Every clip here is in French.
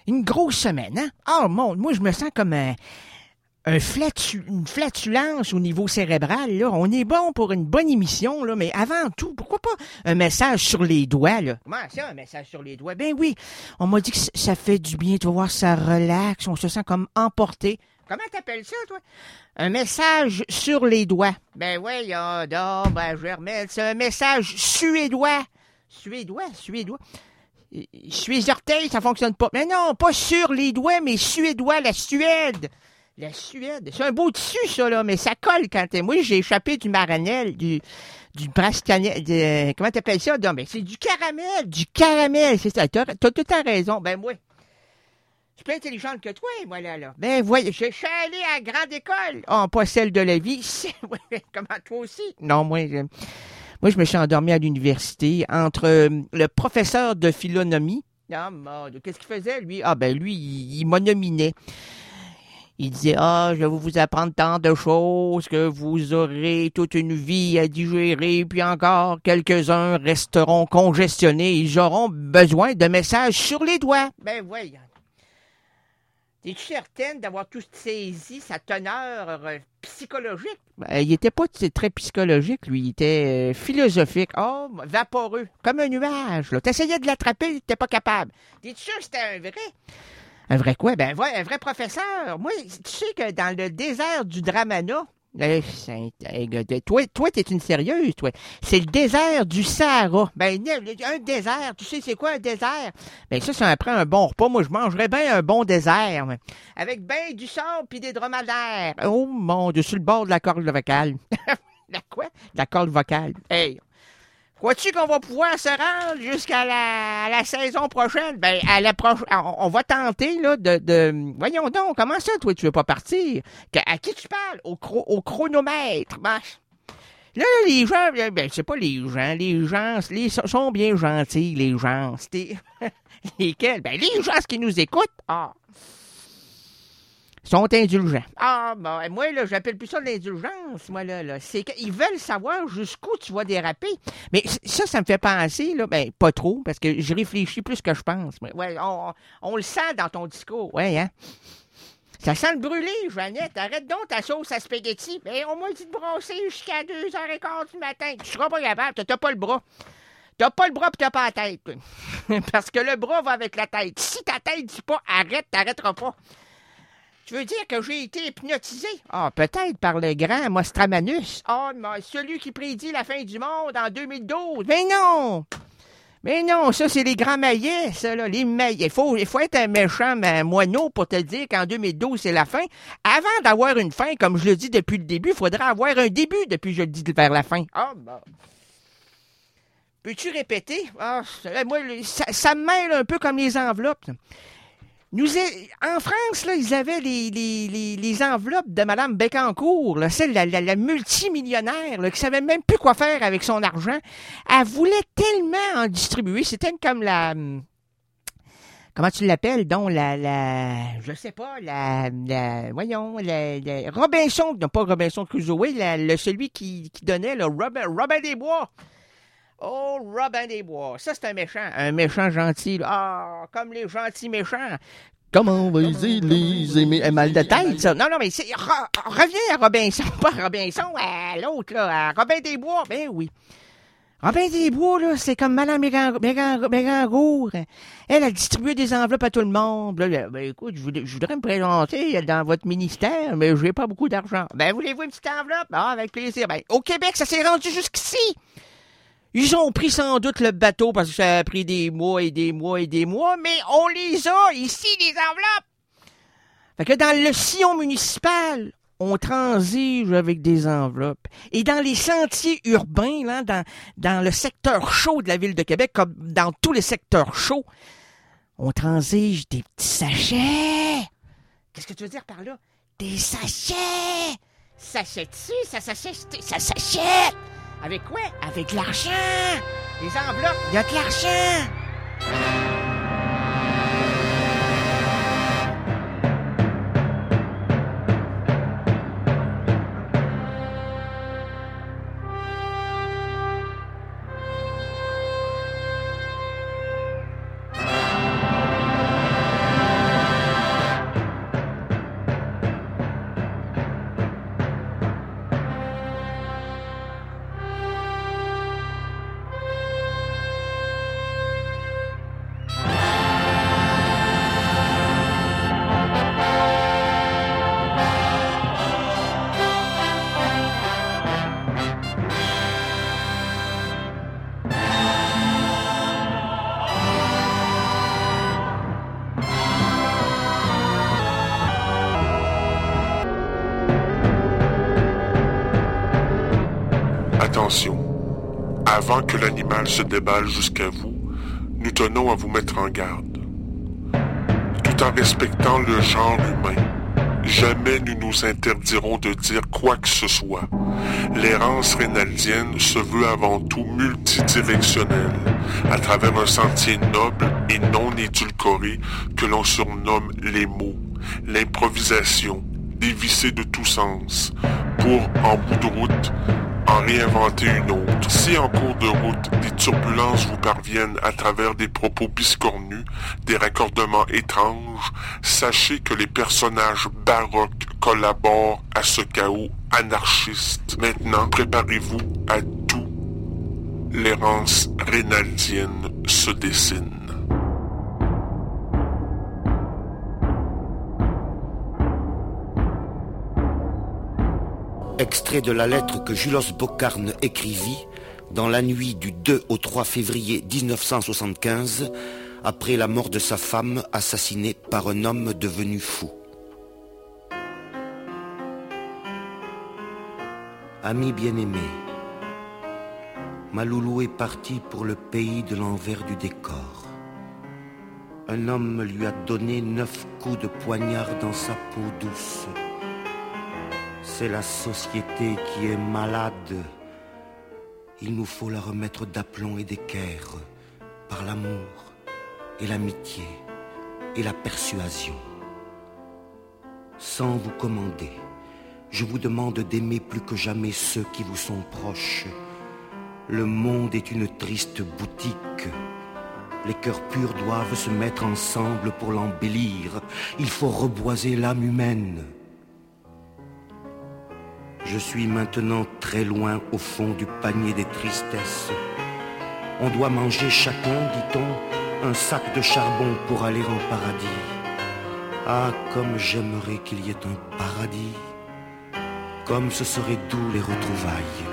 Une grosse semaine, hein? Oh, moi, je me sens comme une flatulence au niveau cérébral, là. On est bon pour une bonne émission, là, mais avant tout, pourquoi pas un message sur les doigts, là? Comment ça, un message sur les doigts? Ben oui, on m'a dit que ça fait du bien, tu vas voir, ça relaxe, on se sent comme emporté. Comment t'appelles ça, toi? Un message sur les doigts. Ben voyons donc, ben je vais remettre ça. Un message suédois. Suédois? Suez-orteil, ça fonctionne pas. Mais non, pas sur les doigts, mais suédois, la Suède. La Suède. C'est un beau tissu, ça, là, mais ça colle quand t'es... Moi, j'ai échappé du maranel, du brascanel, comment t'appelles ça? Non, mais c'est du caramel, c'est ça. T'as tout à raison. Ben, moi, je suis plus intelligente que toi, moi, là. Ben, voyez, je suis allé à la grande école. Oh, pas celle de la vie. Comment, toi aussi? Non, moi, je me suis endormi à l'université entre le professeur de philonomie. Ah, mon Dieu, qu'est-ce qu'il faisait, lui? Ah, ben, lui, il monominait. Il disait, je vais vous apprendre tant de choses que vous aurez toute une vie à digérer, puis encore quelques-uns resteront congestionnés. Ils auront besoin de messages sur les doigts. Ben, voyons. Es-tu certaine d'avoir tout saisi sa teneur psychologique? Ben, il était pas très psychologique, lui. Il était philosophique. Oh, vaporeux. Comme un nuage, là. T'essayais de l'attraper, t'étais pas capable. T'es sûr que c'était un vrai? Un vrai quoi? Ben, un vrai professeur. Moi, tu sais que dans le désert du Dramana, toi, t'es une sérieuse, toi. C'est le désert du Sahara. Ben, un désert, tu sais, c'est quoi un désert? Ben, ça après un bon repas. Moi, je mangerais bien un bon désert. Avec ben du sable puis des dromadaires. Oh, mon Dieu, sur le bord de la corde vocale. La quoi? La corde vocale. Hey! Crois-tu qu'on va pouvoir se rendre jusqu'à la saison prochaine? Ben, on va tenter, là, Voyons donc, comment ça, toi, tu veux pas partir? À qui tu parles? Au chronomètre. Ben, là, les gens, ben, c'est pas les gens sont bien gentils, les gens. Lesquels? Ben, les gens qui nous écoutent, sont indulgents. Bon, moi, là, j'appelle plus ça de l'indulgence, moi, là. C'est qu'ils veulent savoir jusqu'où tu vas déraper. Mais ça me fait penser, là, ben, pas trop, parce que je réfléchis plus que je pense. Ouais, on le sent dans ton discours, ouais, hein? Ça sent le brûlé, Jeannette. Arrête donc ta sauce à spaghetti. Ben, on m'a dit de brasser jusqu'à 2h15 du matin. Tu seras pas capable, t'as pas le bras. T'as pas le bras pis t'as pas la tête. Parce que le bras va avec la tête. Si ta tête dit pas arrête, t'arrêteras pas. Tu veux dire que j'ai été hypnotisé? Peut-être par le grand Mostramanus. Celui qui prédit la fin du monde en 2012. Mais non, ça, c'est les grands maillets, ça, là, les maillets. Il faut être un méchant moineau pour te dire qu'en 2012, c'est la fin. Avant d'avoir une fin, comme je le dis depuis le début, il faudrait avoir un début depuis que je le dis vers la fin. Peux-tu répéter? Moi, ça me mêle un peu comme les enveloppes. En France, là, ils avaient les enveloppes de Mme Bécancour, là, celle, la multimillionnaire, là, qui savait même plus quoi faire avec son argent. Elle voulait tellement en distribuer. C'était comme comment tu l'appelles, donc, je sais pas, voyons, Robinson, non pas Robinson Crusoe, celui qui donnait, le Robin des Bois. Oh, Robin des Bois. Ça, c'est un méchant gentil. Comme les gentils méchants. Comment les aimer? Mal de tête, ça. Non, mais reviens à Robinson, pas Robinson, à l'autre, là, à Robin des Bois. Ben oui. Robin des Bois, là, c'est comme Mme Mégangour. Elle a distribué des enveloppes à tout le monde. Là, ben écoute, je voudrais me présenter dans votre ministère, mais j'ai pas beaucoup d'argent. Ben, voulez-vous une petite enveloppe? Avec plaisir. Ben, au Québec, ça s'est rendu jusqu'ici. Ils ont pris sans doute le bateau parce que ça a pris des mois et des mois et des mois, mais on les a ici, les enveloppes. Fait que dans le sillon municipal, on transige avec des enveloppes. Et dans les sentiers urbains, là, dans le secteur chaud de la ville de Québec, comme dans tous les secteurs chauds, on transige des petits sachets. Qu'est-ce que tu veux dire par là? Des sachets. Sachets-tu? Ça s'achète. Avec quoi? Avec l'argent! Les enveloppes, il y a de l'argent! Attention, avant que l'animal se déballe jusqu'à vous, nous tenons à vous mettre en garde. Tout en respectant le genre humain, jamais nous nous interdirons de dire quoi que ce soit. L'errance rénaldienne se veut avant tout multidirectionnelle, à travers un sentier noble et non édulcoré que l'on surnomme les mots, l'improvisation, dévissée de tout sens, pour, en bout de route, en réinventer une autre. Si en cours de route, des turbulences vous parviennent à travers des propos biscornus, des raccordements étranges, sachez que les personnages baroques collaborent à ce chaos anarchiste. Maintenant, préparez-vous à tout. L'errance rénaldienne se dessine. Extrait de la lettre que Julos Bocarne écrivit dans la nuit du 2 au 3 février 1975, après la mort de sa femme assassinée par un homme devenu fou. Ami bien-aimé, ma loulou est partie pour le pays de l'envers du décor. Un homme lui a donné 9 coups de poignard dans sa peau douce. C'est la société qui est malade. Il nous faut la remettre d'aplomb et d'équerre par l'amour et l'amitié et la persuasion. Sans vous commander, je vous demande d'aimer plus que jamais ceux qui vous sont proches. Le monde est une triste boutique. Les cœurs purs doivent se mettre ensemble pour l'embellir. Il faut reboiser l'âme humaine. Je suis maintenant très loin au fond du panier des tristesses. On doit manger chacun, dit-on, un sac de charbon pour aller en paradis. Ah, comme j'aimerais qu'il y ait un paradis. Comme ce serait doux les retrouvailles.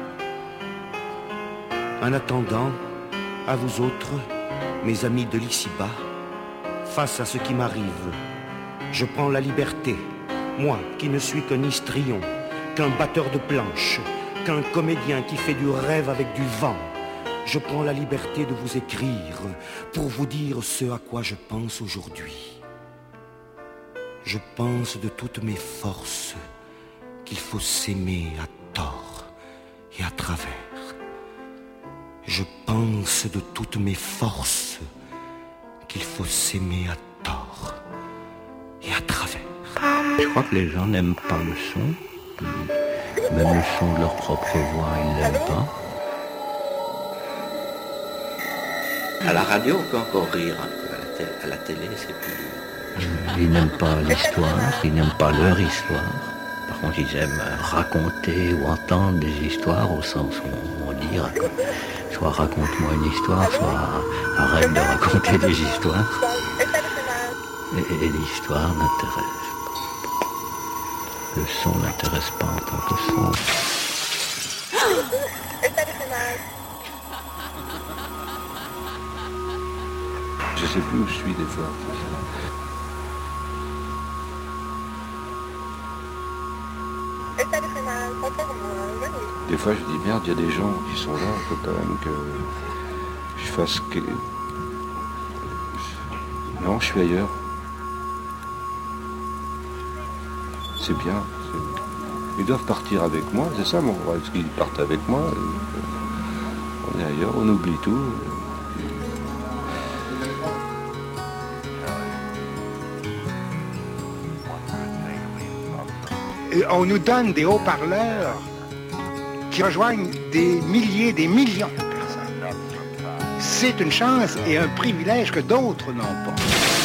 En attendant, à vous autres, mes amis de l'ici-bas, face à ce qui m'arrive, je prends la liberté, moi qui ne suis qu'un histrion, qu'un batteur de planches, qu'un comédien qui fait du rêve avec du vent. Je prends la liberté de vous écrire pour vous dire ce à quoi je pense aujourd'hui. Je pense de toutes mes forces qu'il faut s'aimer à tort et à travers. Je pense de toutes mes forces qu'il faut s'aimer à tort et à travers. Je crois que les gens n'aiment pas le son. Même le son de leur propre voix, ils l'aiment pas. À la radio, on peut encore rire un peu. À la télé, c'est plus... Ils n'aiment pas l'histoire, ils n'aiment pas leur histoire. Par contre, ils aiment raconter ou entendre des histoires au sens où on dit soit raconte-moi une histoire, soit arrête de raconter des histoires. Et l'histoire n'intéresse. Le son n'intéresse pas en tant que son. Je sais plus où je suis des fois. Des fois je dis merde, il y a des gens qui sont là, il faut quand même que je fasse que... Non, je suis ailleurs. C'est bien. Ils doivent partir avec moi, c'est ça mon rêve, parce qu'ils partent avec moi. On est ailleurs, on oublie tout. On nous donne des haut-parleurs qui rejoignent des milliers, des millions de personnes. C'est une chance et un privilège que d'autres n'ont pas.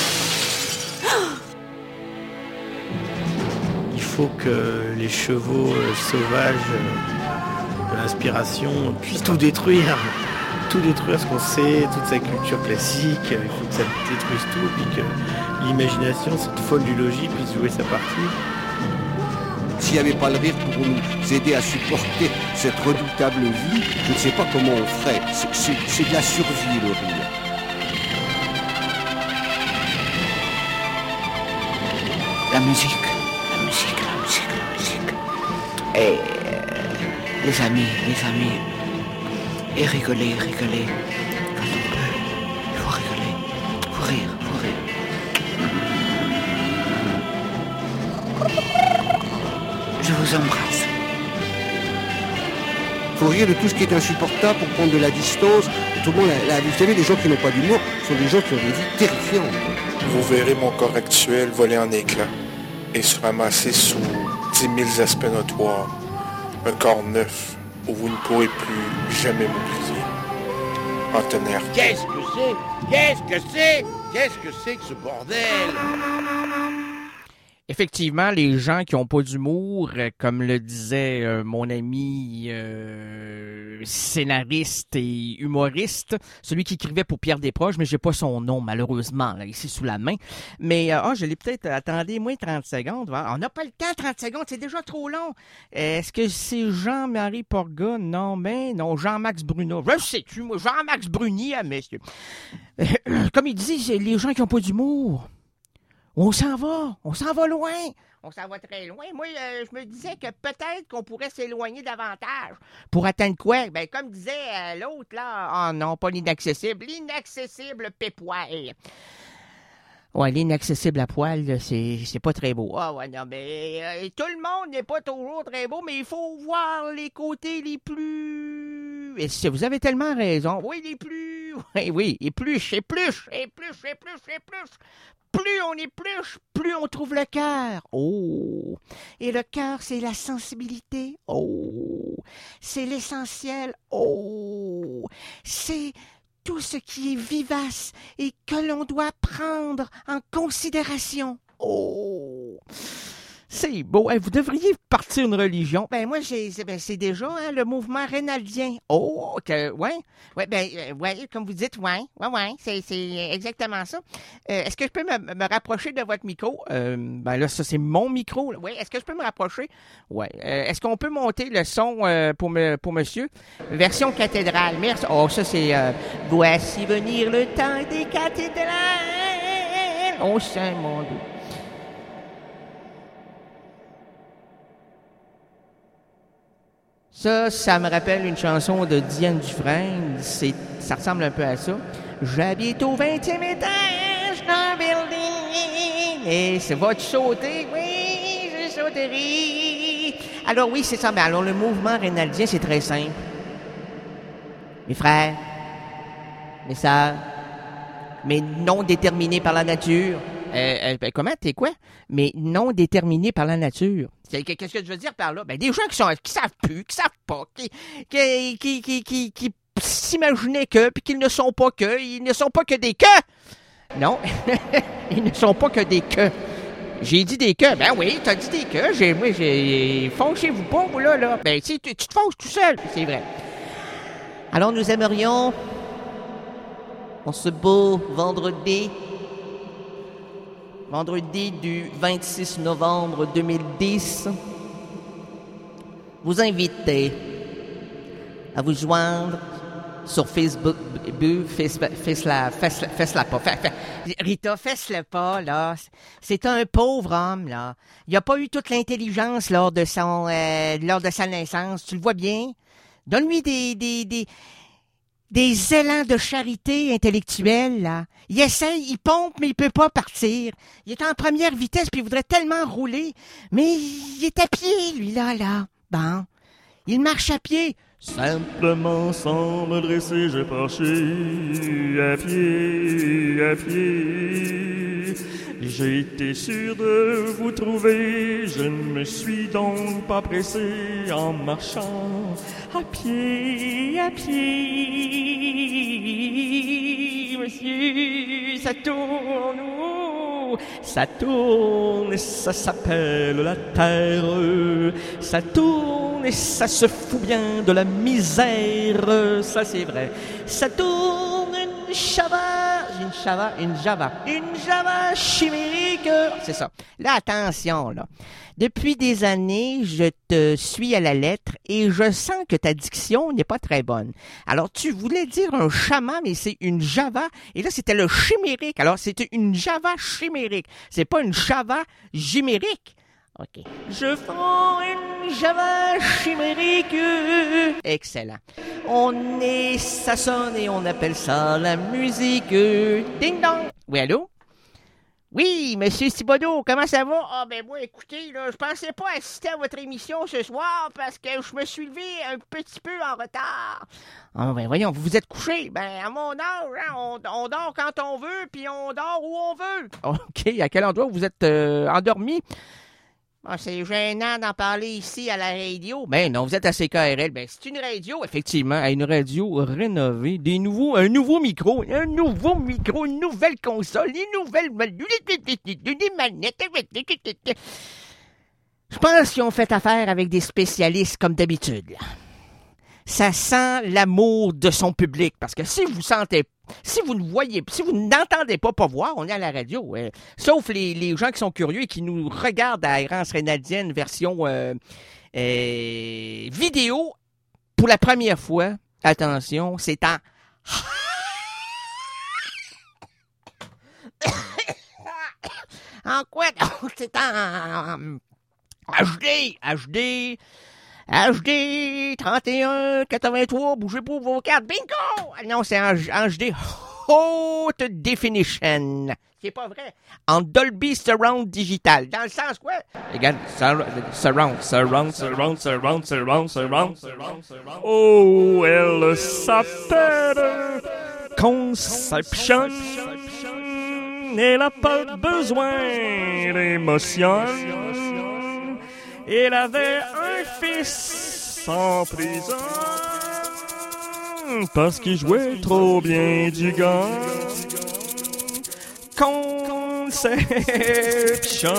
Il faut que les chevaux sauvages de l'inspiration puissent tout détruire ce qu'on sait, toute sa culture classique. Il faut que ça détruise tout, puis que l'imagination, cette folle du logis, puisse jouer sa partie. S'il n'y avait pas le rire pour nous aider à supporter cette redoutable vie, je ne sais pas comment on ferait. C'est de la survie, le rire. La musique. Et les amis. Et rigoler quand on peut. Il faut rigoler, faut rire. Je vous embrasse. Il faut rire de tout ce qui est insupportable pour prendre de la distance. Tout le monde, vous savez, les gens qui n'ont pas d'humour sont des gens qui ont des vies terrifiantes. Vous verrez mon corps actuel voler en éclats et se ramasser sous 10 000 aspects notoires. Un corps neuf où vous ne pourrez plus jamais m'oublier. Antonin. Qu'est-ce que c'est que ce bordel? Effectivement, les gens qui n'ont pas d'humour, comme le disait mon ami scénariste et humoriste, celui qui écrivait pour Pierre Desproges, mais j'ai pas son nom malheureusement là, ici sous la main. Mais je l'ai peut-être. Attendez, moins 30 secondes. On n'a pas le temps, 30 secondes, c'est déjà trop long. Est-ce que c'est Jean-Marie Porga? Non, mais non, Jean-Max Bruno. Je sais-tu, moi, Jean-Max Bruni, messieurs. Comme il dit, c'est les gens qui n'ont pas d'humour. On s'en va loin. On s'en va très loin. Moi, je me disais que peut-être qu'on pourrait s'éloigner davantage. Pour atteindre quoi? Ben, comme disait l'autre, là, non, pas l'inaccessible pépoil. Ouais, l'inaccessible à poil, là, c'est pas très beau. Ah ouais, non, mais tout le monde n'est pas toujours très beau, mais il faut voir les côtés les plus... Et si vous avez tellement raison. Oui, les plus... Oui, épluche. Plus on épluche, plus on trouve le cœur. Oh! Et le cœur, c'est la sensibilité. Oh! C'est l'essentiel. Oh! C'est tout ce qui est vivace et que l'on doit prendre en considération. Oh! C'est beau. Vous devriez partir une religion. Ben moi, c'est déjà le mouvement rénaldien. Oh, ouais, comme vous dites, ouais, c'est exactement ça. Est-ce que je peux me rapprocher de votre micro? Ben là, ça, c'est mon micro. Oui, est-ce que je peux me rapprocher? Ouais. Est-ce qu'on peut monter le son pour monsieur? Version cathédrale. Merci. Oh, ça, c'est voici venir le temps des cathédrales. Oh, Saint mon Dieu. Ça me rappelle une chanson de Diane Dufresne. Ça ressemble un peu à ça. J'habite au 20e étage d'un building. Et c'est va-tu sauter? Oui, je sauterai. Alors oui, c'est ça. Mais alors le mouvement rénaldien, c'est très simple. Mes frères, mes sœurs, mais non déterminés par la nature. Comment? T'es quoi? Mais non déterminé par la nature. Qu'est-ce que je veux dire par là? Ben, des gens qui savent plus, qui savent pas, qui s'imaginaient que, puis qu'ils ne sont pas que, ils ne sont pas que des que. Non, ils ne sont pas que des que. J'ai dit des que. Ben oui, t'as dit des que. J'ai fâchez-vous pas, vous là. Ben, tu te fâches tout seul, c'est vrai. Alors, nous aimerions, en ce beau vendredi du 26 novembre 2010, vous inviter à vous joindre sur Facebook. Fais-la pas. Rita, fais-le pas, là. C'est un pauvre homme, là. Il n'a pas eu toute l'intelligence lors de sa naissance. Tu le vois bien? Donne-lui des élans de charité intellectuelle, là. Il essaye, il pompe, mais il peut pas partir. Il est en première vitesse, puis il voudrait tellement rouler. Mais il est à pied, lui, là. Bon. Il marche à pied. Simplement sans me dresser, j'ai marché à pied. J'ai été sûr de vous trouver, je ne me suis donc pas pressé en marchant à pied. Monsieur, ça tourne, et ça s'appelle la terre. Ça tourne et ça se fout bien de la misère, ça c'est vrai. Ça tourne une Java chimique. C'est ça. Là, attention, là. Depuis des années, je te suis à la lettre et je sens que ta diction n'est pas très bonne. Alors, tu voulais dire un chaman, mais c'est une Java. Et là, c'était le chimérique. Alors, c'était une Java chimérique. C'est pas une Java chimérique. OK. Je prends une Java chimérique. Excellent. Ça sonne et on appelle ça la musique. Ding dong. Oui, allô? Oui, monsieur Thibodeau, comment ça va? Ah, ben moi, écoutez, là, je pensais pas assister à votre émission ce soir parce que je me suis levé un petit peu en retard. Ah, ben voyons, vous vous êtes couché. Ben, à mon âge, hein, on dort quand on veut, puis on dort où on veut. OK, à quel endroit vous êtes endormi? Ah, c'est gênant d'en parler ici à la radio. Ben non, vous êtes à CKRL. Ben, c'est une radio, effectivement, une radio rénovée, un nouveau micro, une nouvelle console, une nouvelle manette. Je pense qu'ils ont fait affaire avec des spécialistes comme d'habitude, là. Ça sent l'amour de son public, parce que si vous n'entendez pas voir, on est à la radio. Sauf les gens qui sont curieux et qui nous regardent à Errance Rénadienne version vidéo pour la première fois. Attention, c'est en... en quoi? C'est en HD 31 83, bougez pas vos cartes. Bingo! Non, c'est en HD Haute Definition. C'est pas vrai. En Dolby Surround Digital. Dans le sens quoi? Regarde, surround. Oh, elle s'appelle Conception. Elle a pas besoin d'émotion. Elle avait un fils en prison parce qu'il jouait trop bien du gars. Conception.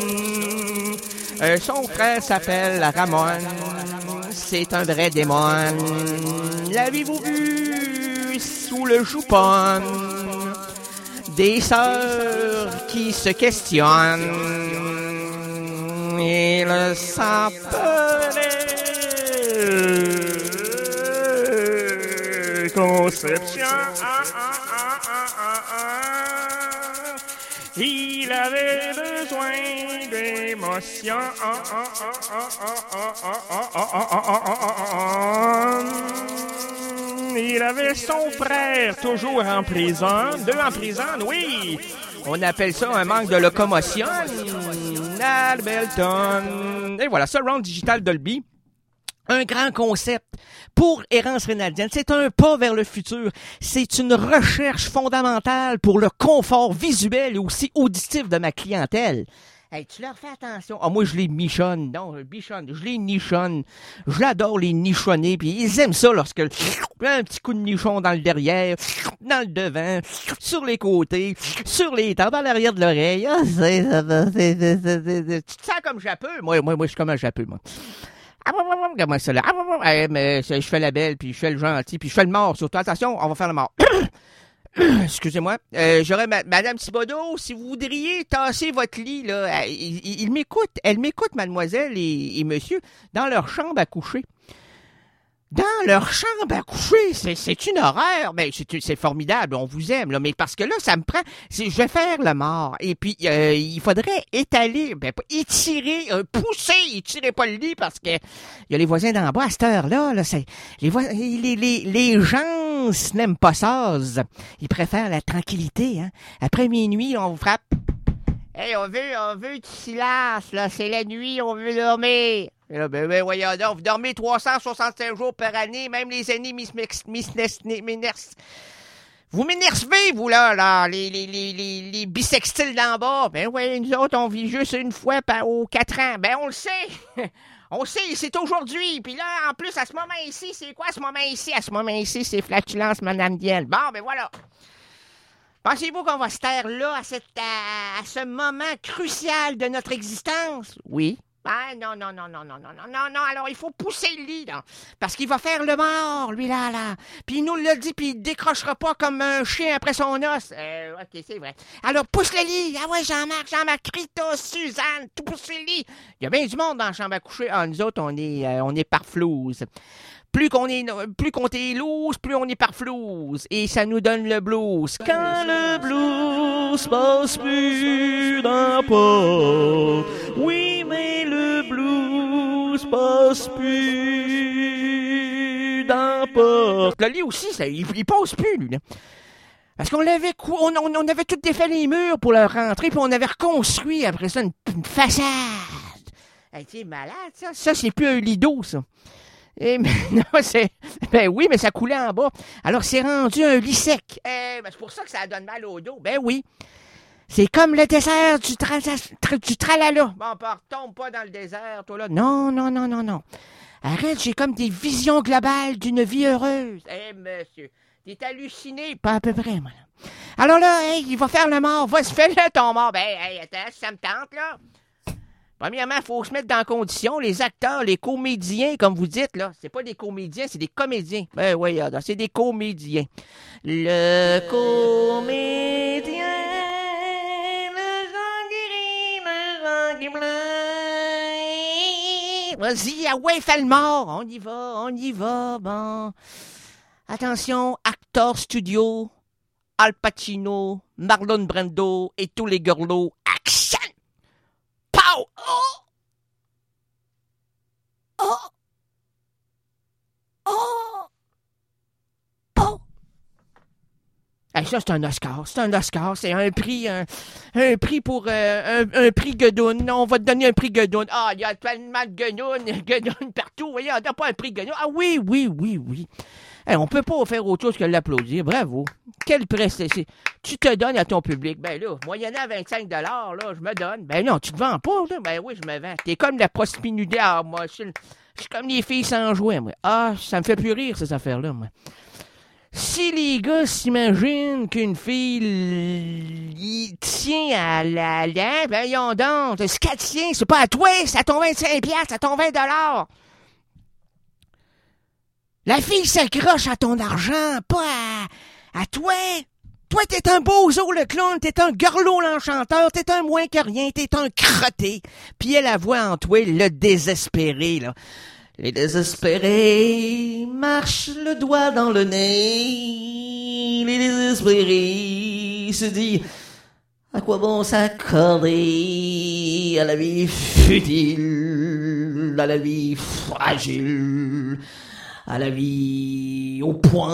Son frère s'appelle Ramon. C'est un vrai démon. L'avez-vous vu sous le jupon? Des sœurs qui se questionnent. Il s'appelait Conception. Il avait besoin d'émotion. Il avait son frère toujours en prison. 2 en prison, oui. On appelle ça un manque de locomotion. Albelton. Et voilà, Surround Digital Dolby. Un grand concept pour Errance Rénadienne. C'est un pas vers le futur. C'est une recherche fondamentale pour le confort visuel et aussi auditif de ma clientèle. Hey, tu leur fais attention. Ah, moi, je les michonne. Non, je les nichonne. Je l'adore les nichonner. Puis ils aiment ça lorsque un petit coup de nichon dans le derrière, dans le devant, sur les côtés, sur les tempes, à l'arrière de l'oreille. Ah, tu te sens comme Japeux? Moi, je suis comme un Japeux, moi. Comment ça là? Mais je fais la belle, puis je fais le gentil, puis je fais le mort. Surtout, attention, on va faire le mort. Excusez-moi. J'aurais Madame Thibodeau, si vous voudriez tasser votre lit, là. Elle m'écoute, mademoiselle et monsieur, dans leur chambre à coucher. Dans leur chambre à coucher, c'est une horreur. Ben, c'est formidable, on vous aime, là. Mais parce que là, ça me prend, je vais faire le mort. Et puis, il faudrait étaler, étirer, étirez pas le lit parce que il y a les voisins d'en bas à cette heure-là, là, les gens n'aiment pas ça. Ils préfèrent la tranquillité, hein. Après minuit, on vous frappe. Hey, on veut du silence, là. C'est la nuit, on veut dormir. Et là, ben, voyons donc, vous dormez 365 jours par année, même les années vous m'énervez, vous, là, les bisextiles d'en bas. Ben oui, nous autres, on vit juste une fois aux 4 ans. Ben, on le sait. On sait, c'est aujourd'hui. Puis là, en plus, à ce moment ici, c'est quoi ce moment ici? À ce moment ici, c'est flatulence, Madame Diel. Bon, ben voilà. Pensez-vous qu'on va se taire là, à ce moment crucial de notre existence? Oui. Ah, non. Alors, il faut pousser le lit, là. Parce qu'il va faire le mort, lui, là. Puis il nous l'a dit, puis il décrochera pas comme un chien après son os. OK, c'est vrai. Alors, pousse le lit. Ah ouais, Jean-Marc, Rita, Suzanne, tout pousse le lit. Il y a bien du monde dans la chambre à coucher. Ah, nous autres, on est parflouse. Plus qu'on est loose, plus on est parflouse. Et ça nous donne le blues. Quand le blues passe plus dans la porte, oui, mais passe plus dans la porte. Le lit aussi, il passe plus, lui, là. Parce qu'on avait on avait tout défait les murs pour le rentrer, puis on avait reconstruit après ça une façade. Hey, t'es malade, ça? Ça, c'est plus un lit d'eau, ça. Et non, ben oui, mais ça coulait en bas. Alors, c'est rendu un lit sec. Ben, c'est pour ça que ça donne mal au dos. Ben oui. C'est comme le désert du tralala. Bon, retombe pas dans le désert, toi, là. Non. Arrête, j'ai comme des visions globales d'une vie heureuse. Monsieur, t'es halluciné. Pas à peu près, moi, là. Alors là, il va faire le mort. Va se faire là, ton mort. Ben, attends, ça me tente, là. Premièrement, il faut se mettre dans la condition. Les acteurs, les comédiens, comme vous dites, là, c'est pas des comédiens, c'est des comédiens. Ben oui, c'est des comédiens. Le comédien, le Jean qui rit, vas-y, ouais, fais le mort. On y va, bon. Attention, Actors Studio, Al Pacino, Marlon Brando et tous les gorlots. Action! Pow! Hey, ça, c'est un Oscar. C'est un prix pour un prix Guedoun. On va te donner un prix Guedoun. Ah, il y a tellement de Guedoun partout. Voyez, on n'a pas un prix Guedoun. Ah oui. Hey, on peut pas faire autre chose que l'applaudir. Bravo. Quel prestige. Tu te donnes à ton public. Ben là, moyennant 25 $, là, je me donne. Ben non, tu te vends pas, là. Ben oui, je me vends. T'es comme la prostituée. Ah, moi, je suis comme les filles sans jouet, moi. Ah, ça me fait plus rire, ces affaires-là, moi. Si les gars s'imaginent qu'une fille tient à la lampe, ben yon donc, ce qu'elle tient, c'est pas à toi, c'est à ton 25$, c'est à ton 20$. La fille s'accroche à ton argent, pas à toi. Toi, t'es un bozo, le clown, t'es un gorlot, l'enchanteur, t'es un moins que rien, t'es un crotté. Puis elle voit en toi le désespéré, là. Les désespérés marchent le doigt dans le nez. Les désespérés se disent à quoi bon s'accorder à la vie futile, à la vie fragile, à la vie au point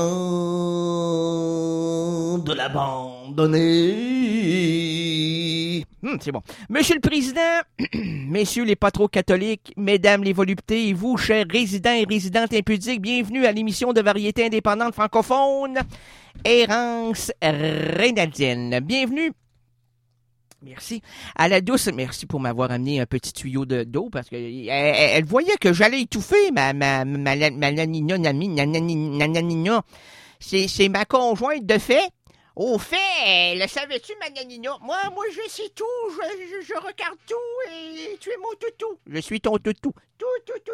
de l'abandonner. C'est bon. Monsieur le Président, messieurs les patrons catholiques, mesdames les voluptés et vous, chers résidents et résidentes impudiques, bienvenue à l'émission de variété indépendante francophone, Errance Rénaldienne. Bienvenue. Merci. À la douce, merci pour m'avoir amené un petit tuyau d'eau parce que elle voyait que j'allais étouffer ma nananina. C'est ma conjointe de fait. Au fait, le savais-tu, ma nanina? Moi, je sais tout, je regarde tout et tu es mon toutou. Je suis ton toutou. Tout.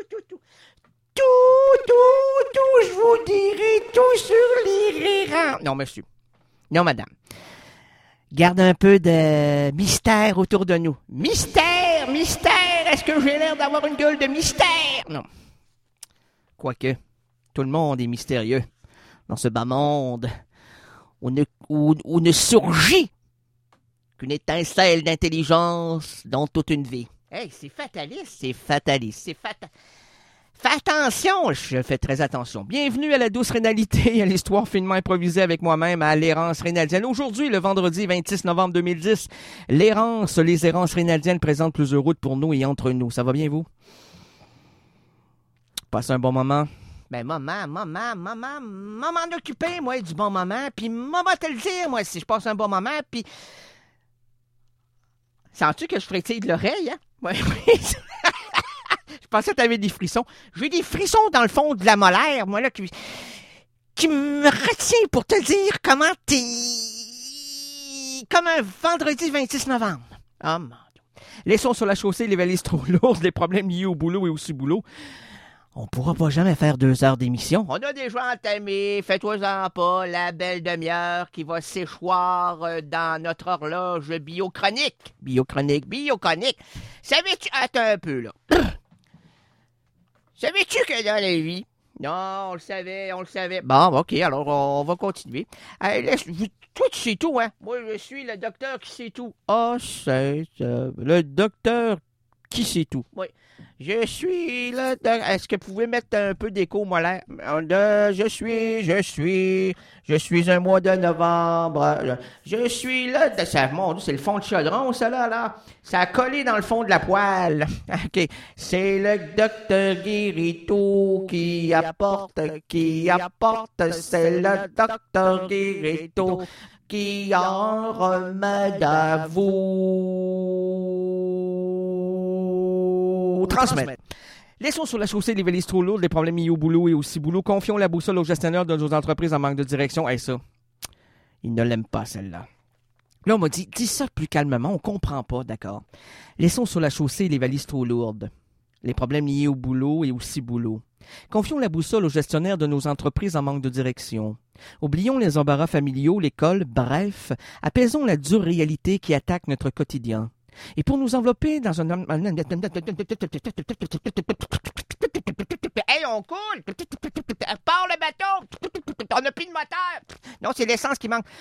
Je vous dirai tout sur les rérans. Non, monsieur. Non, madame. Garde un peu de mystère autour de nous. Mystère! Est-ce que j'ai l'air d'avoir une gueule de mystère? Non. Quoique, tout le monde est mystérieux dans ce bas monde où ne surgit qu'une étincelle d'intelligence dans toute une vie. Hey, c'est fataliste. Fais attention, je fais très attention. Bienvenue à la douce rénalité, à l'histoire finement improvisée avec moi-même, à l'Errance Rénaldienne. Aujourd'hui, le vendredi 26 novembre 2010, les errances rénaldiennes présentent plusieurs routes pour nous et entre nous. Ça va bien, vous? Passez un bon moment? Ben, maman occupé, moi, du bon moment, puis maman te le dire, moi, si je passe un bon moment, puis... Sens-tu que je frétille de l'oreille, hein? Oui. Je pensais que t'avais des frissons. J'ai des frissons dans le fond de la molaire, moi, là, qui me retient pour te dire comment t'es... Comme un vendredi 26 novembre. Oh, mon Dieu. Laissons sur la chaussée les valises trop lourdes, les problèmes liés au boulot et au sous-boulot. On pourra pas jamais faire 2 heures d'émission. On a déjà entamé, fais-toi-en pas, la belle demi-heure qui va s'échoir dans notre horloge biochronique. Biochronique. Savais-tu... Attends un peu, là. Savais-tu que dans la vie... Non, on le savait. Bon, OK, alors on va continuer. Toi, tu sais tout, hein? Moi, je suis le docteur qui sait tout. Ah, c'est le docteur qui sait tout. Oui. Je suis là. Est-ce que vous pouvez mettre un peu d'écho molaire? Je suis un mois de novembre. Je suis là. Mon Dieu, c'est le fond de chaudron, ça là. Ça a collé dans le fond de la poêle. OK. C'est le docteur Guérito qui apporte. C'est le docteur Guérito qui a un remède à vous transmettre. Laissons sur la chaussée les valises trop lourdes, les problèmes liés au boulot et au ciboulot. Confions la boussole aux gestionnaires de nos entreprises en manque de direction. Hey, ça, ils ne l'aiment pas, celle-là. Là, on m'a dit, dis ça plus calmement, on comprend pas, d'accord. Laissons sur la chaussée les valises trop lourdes, les problèmes liés au boulot et au ciboulot. Confions la boussole aux gestionnaires de nos entreprises en manque de direction. Oublions les embarras familiaux, l'école, bref, apaisons la dure réalité qui attaque notre quotidien. Et pour nous envelopper dans un... Hey, on coule! Part le bateau! On n'a plus de moteur! Non, c'est l'essence qui manque.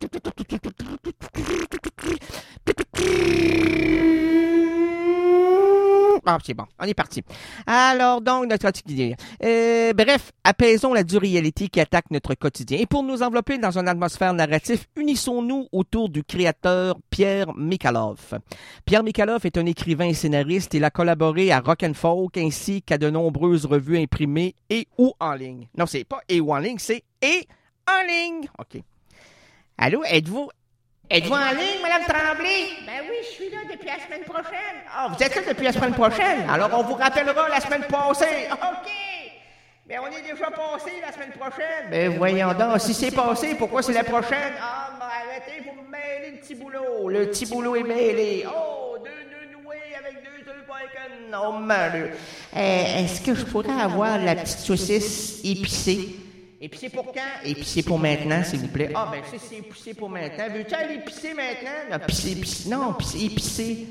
Ah, c'est bon, on est parti. Alors donc, notre quotidien. Bref, apaisons la dure réalité qui attaque notre quotidien. Et pour nous envelopper dans une atmosphère narrative, unissons-nous autour du créateur Pierre Michalov. Pierre Michalov est un écrivain et scénariste. Il a collaboré à Rock and Folk ainsi qu'à de nombreuses revues imprimées et ou en ligne. Non, c'est pas et ou en ligne, c'est et en ligne. OK. Allô, êtes-vous en ligne, Mme Tremblay? Ben oui, je suis là depuis la semaine prochaine. Ah, vous êtes là depuis la semaine prochaine? Alors, on vous rappellera la semaine passée. OK! Mais on est déjà passé la semaine prochaine. Ben voyons donc, si c'est passé, pourquoi c'est la prochaine? Ah, ben arrêtez, vous me mêlez le petit boulot. Le petit boulot est mêlé. Oh, deux nœuds noués avec deux œufs bacon. Oh, malheureux. Est-ce que je pourrais avoir la petite saucisse épicée? Épicé pour quand? Épicé pour maintenant, s'il vous plaît. Ah, ben, c'est épicé pour maintenant. Veux-tu aller épicer maintenant? Non, épicé.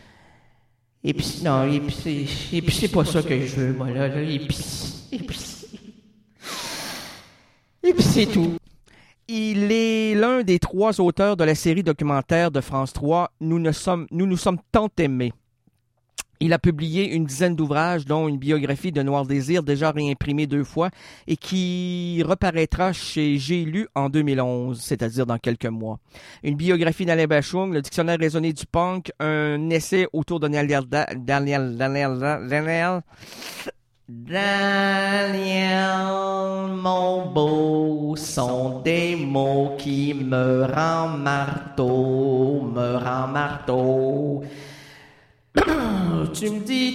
Non, épicé, pas ça que je veux, moi, là. Épicé tout. Il est l'un des 3 auteurs de la série documentaire de France 3, Nous nous sommes tant aimés. Il a publié une dizaine d'ouvrages, dont une biographie de Noir Désir, déjà réimprimée 2 fois, et qui reparaîtra chez J'ai lu en 2011, c'est-à-dire dans quelques mois. Une biographie d'Alain Bachung, le dictionnaire raisonné du punk, un essai autour de Daniel, mon beau, sont des mots qui me rend marteau. Tu me dis,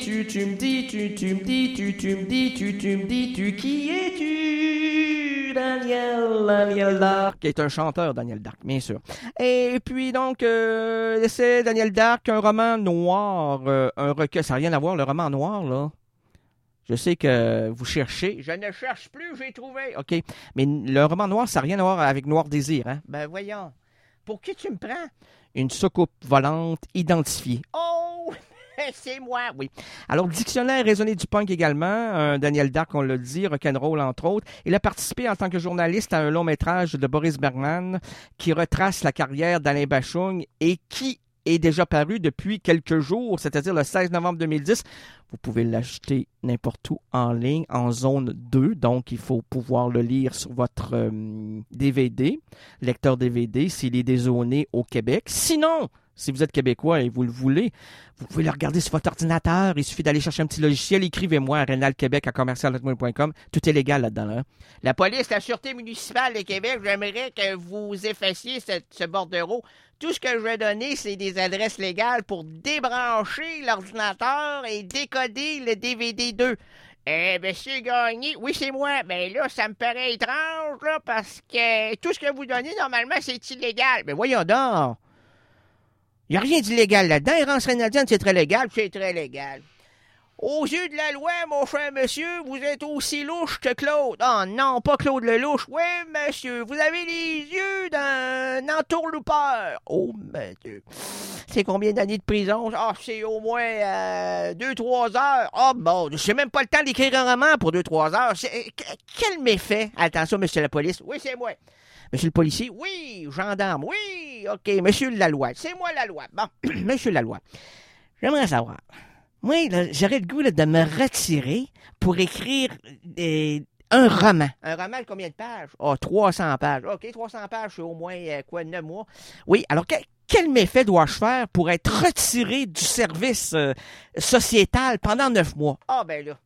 qui es-tu? Daniel Dark, qui est un chanteur, Daniel Dark, bien sûr. Et puis donc, c'est Daniel Dark, un roman noir, un recueil, ça n'a rien à voir, le roman noir, là. Je sais que vous cherchez. Je ne cherche plus, j'ai trouvé. OK, mais le roman noir, ça n'a rien à voir avec Noir Désir, hein? Ben voyons, pour qui tu me prends? Une soucoupe volante identifiée. Oh! C'est moi, oui. Alors, dictionnaire raisonné du punk également, Daniel Dark, on l'a dit, rock'n'roll entre autres. Il a participé en tant que journaliste à un long métrage de Boris Bergman qui retrace la carrière d'Alain Bachung et qui est déjà paru depuis quelques jours, c'est-à-dire le 16 novembre 2010. Vous pouvez l'acheter n'importe où en ligne, en zone 2, donc il faut pouvoir le lire sur votre DVD, lecteur DVD, s'il est dézoné au Québec. Sinon, si vous êtes québécois et vous le voulez, vous pouvez le regarder sur votre ordinateur. Il suffit d'aller chercher un petit logiciel. Écrivez-moi à renalquebec@commercial.com. Tout est légal là-dedans. Hein? La police, la sûreté municipale de Québec, j'aimerais que vous effaciez ce bordereau. Tout ce que je vais donner, c'est des adresses légales pour débrancher l'ordinateur et décoder le DVD 2. Monsieur Gagné, oui, c'est moi. Ben là, ça me paraît étrange, là, parce que tout ce que vous donnez, normalement, c'est illégal. Ben voyons donc. Il n'y a rien d'illégal là-dedans. Errance rénadienne, c'est très légal, c'est très légal. Aux yeux de la loi, mon cher monsieur, vous êtes aussi louche que Claude. Ah non, pas Claude le louche. Oui, monsieur, vous avez les yeux d'un entourloupeur. Oh, monsieur. C'est combien d'années de prison? Ah, c'est au moins 2-3 heures. Ah, bon, je n'ai même pas le temps d'écrire un roman pour 2-3 heures. Quel méfait. Attention, monsieur la police. Oui, c'est moi. Monsieur le policier, oui. Gendarme, oui. OK, monsieur la loi. C'est moi la loi. Bon, monsieur la loi. J'aimerais savoir. Moi, là, j'aurais le goût là, de me retirer pour écrire un roman. Un roman de combien de pages? 300 pages. OK, 300 pages, c'est au moins, 9 mois. Oui, alors quel méfait dois-je faire pour être retiré du service sociétal pendant 9 mois? Ben là.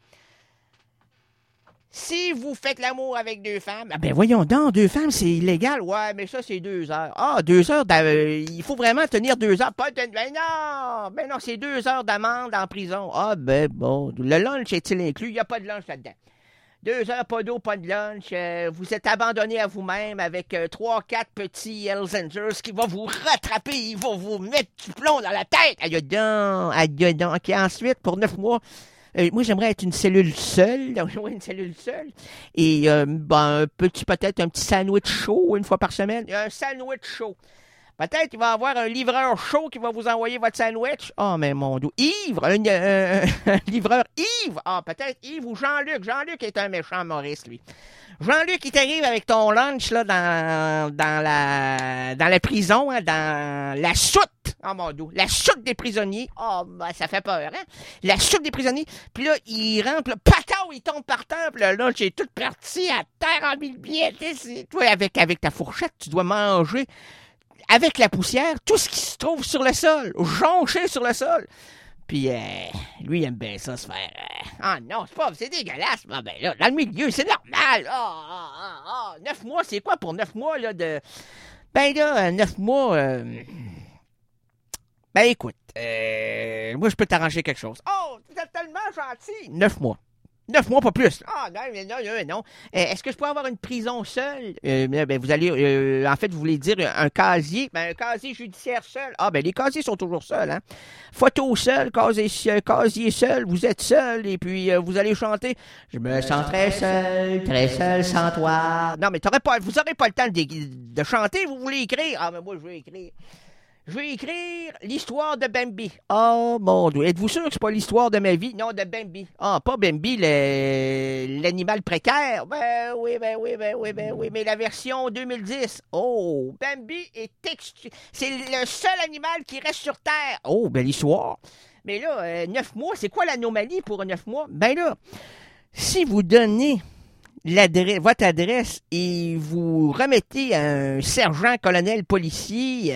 Si vous faites l'amour avec 2 femmes, ben voyons donc, 2 femmes, c'est illégal. Ouais, mais ça, c'est 2 heures. 2 heures, il faut vraiment tenir 2 heures. Ben non, c'est 2 heures d'amende en prison. Ben bon, le lunch est-il inclus? Il n'y a pas de lunch là-dedans. 2 heures, pas d'eau, pas de lunch. Vous êtes abandonné à vous-même avec 3-4 petits Hells Angels qui vont vous rattraper. Ils vont vous mettre du plomb dans la tête. Aïe donc. OK, ensuite, pour 9 mois, moi, j'aimerais être une cellule seule. Une cellule seule. Et, peut-être un petit sandwich chaud une fois par semaine. Un sandwich chaud. Peut-être qu'il va y avoir un livreur chaud qui va vous envoyer votre sandwich. Mais mon Dieu. Ivre! Un livreur ivre! Peut-être Yves ou Jean-Luc. Jean-Luc est un méchant Maurice, lui. Jean-Luc, il t'arrive avec ton lunch là dans la prison, dans la soute. Mon Dieu. La soute des prisonniers. Ça fait peur, hein? La soute des prisonniers. Puis là, il rentre, là, patao, il tombe par terre. Puis le lunch est tout parti à terre en mille pieds. Toi, avec ta fourchette, tu dois manger avec la poussière, tout ce qui se trouve sur le sol, jonché sur le sol. Puis, lui, il aime bien ça, se faire... non, c'est dégueulasse. Ben là, dans le milieu, c'est normal. 9 mois, c'est quoi pour 9 mois, là, de... Ben là, 9 mois... Ben écoute, moi, je peux t'arranger quelque chose. T'es tellement gentil. 9 mois. 9 mois, pas plus. Non. Est-ce que je peux avoir une prison seule? Vous allez, en fait, vous voulez dire un casier. Un casier judiciaire seul. Les casiers sont toujours seuls, hein. Photo seule, casier seul, vous êtes seul, et puis vous allez chanter « Je me sens très seul sans toi ». Non, mais vous aurez pas le temps de chanter, vous voulez écrire. Mais moi, je veux écrire. Je vais écrire l'histoire de Bambi. Mon Dieu. Êtes-vous sûr que c'est pas l'histoire de ma vie? Non, de Bambi. Pas Bambi, l'animal précaire. Ben oui, mais la version 2010. Bambi c'est le seul animal qui reste sur Terre. L'histoire. Mais là, 9 mois, c'est quoi l'anomalie pour 9 mois? Ben là, si vous donnez votre adresse et vous remettez à un sergent-colonel policier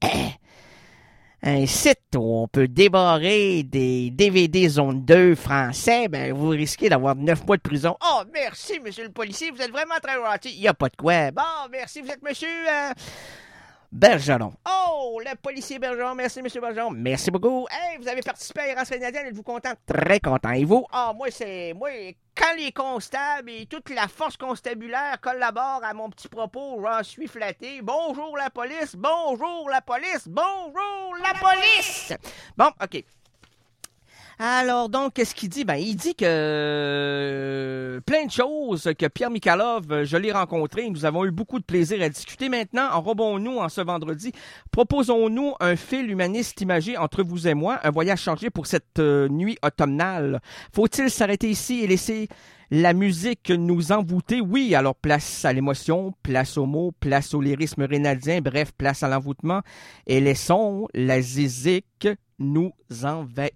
un site où on peut débarrer des DVD Zone 2 français, vous risquez d'avoir 9 mois de prison. Merci, monsieur le policier, vous êtes vraiment très gentil. Il n'y a pas de quoi. Bon, merci, vous êtes monsieur... Bergeron. Le policier Bergeron. Merci, M. Bergeron. Merci beaucoup. Hey, vous avez participé à Errance canadienne. Êtes-vous content? Très content. Et vous? Moi, quand les constables et toute la force constabulaire collaborent à mon petit propos, j'en suis flatté. Bonjour la police. Bonjour la police. Bonjour la police. Bon, OK. Alors, donc, qu'est-ce qu'il dit? Il dit que plein de choses, que Pierre Michalov, je l'ai rencontré, nous avons eu beaucoup de plaisir à discuter. Maintenant, enrobons-nous en ce vendredi. Proposons-nous un fil humaniste imagé entre vous et moi, un voyage changé pour cette nuit automnale. Faut-il s'arrêter ici et laisser la musique nous envoûter? Oui, alors place à l'émotion, place aux mots, place au lyrisme rénaldien, bref, place à l'envoûtement. Et laissons la zizik nous envahir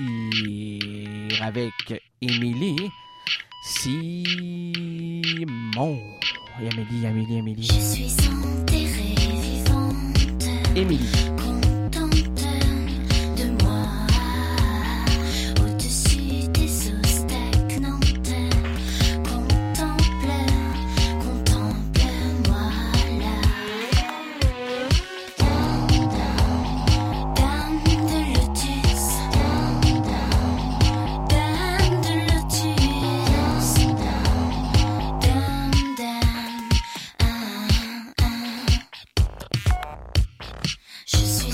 avec Émilie Simon. Émilie. Je suis enterrée vivante. Émilie. Je suis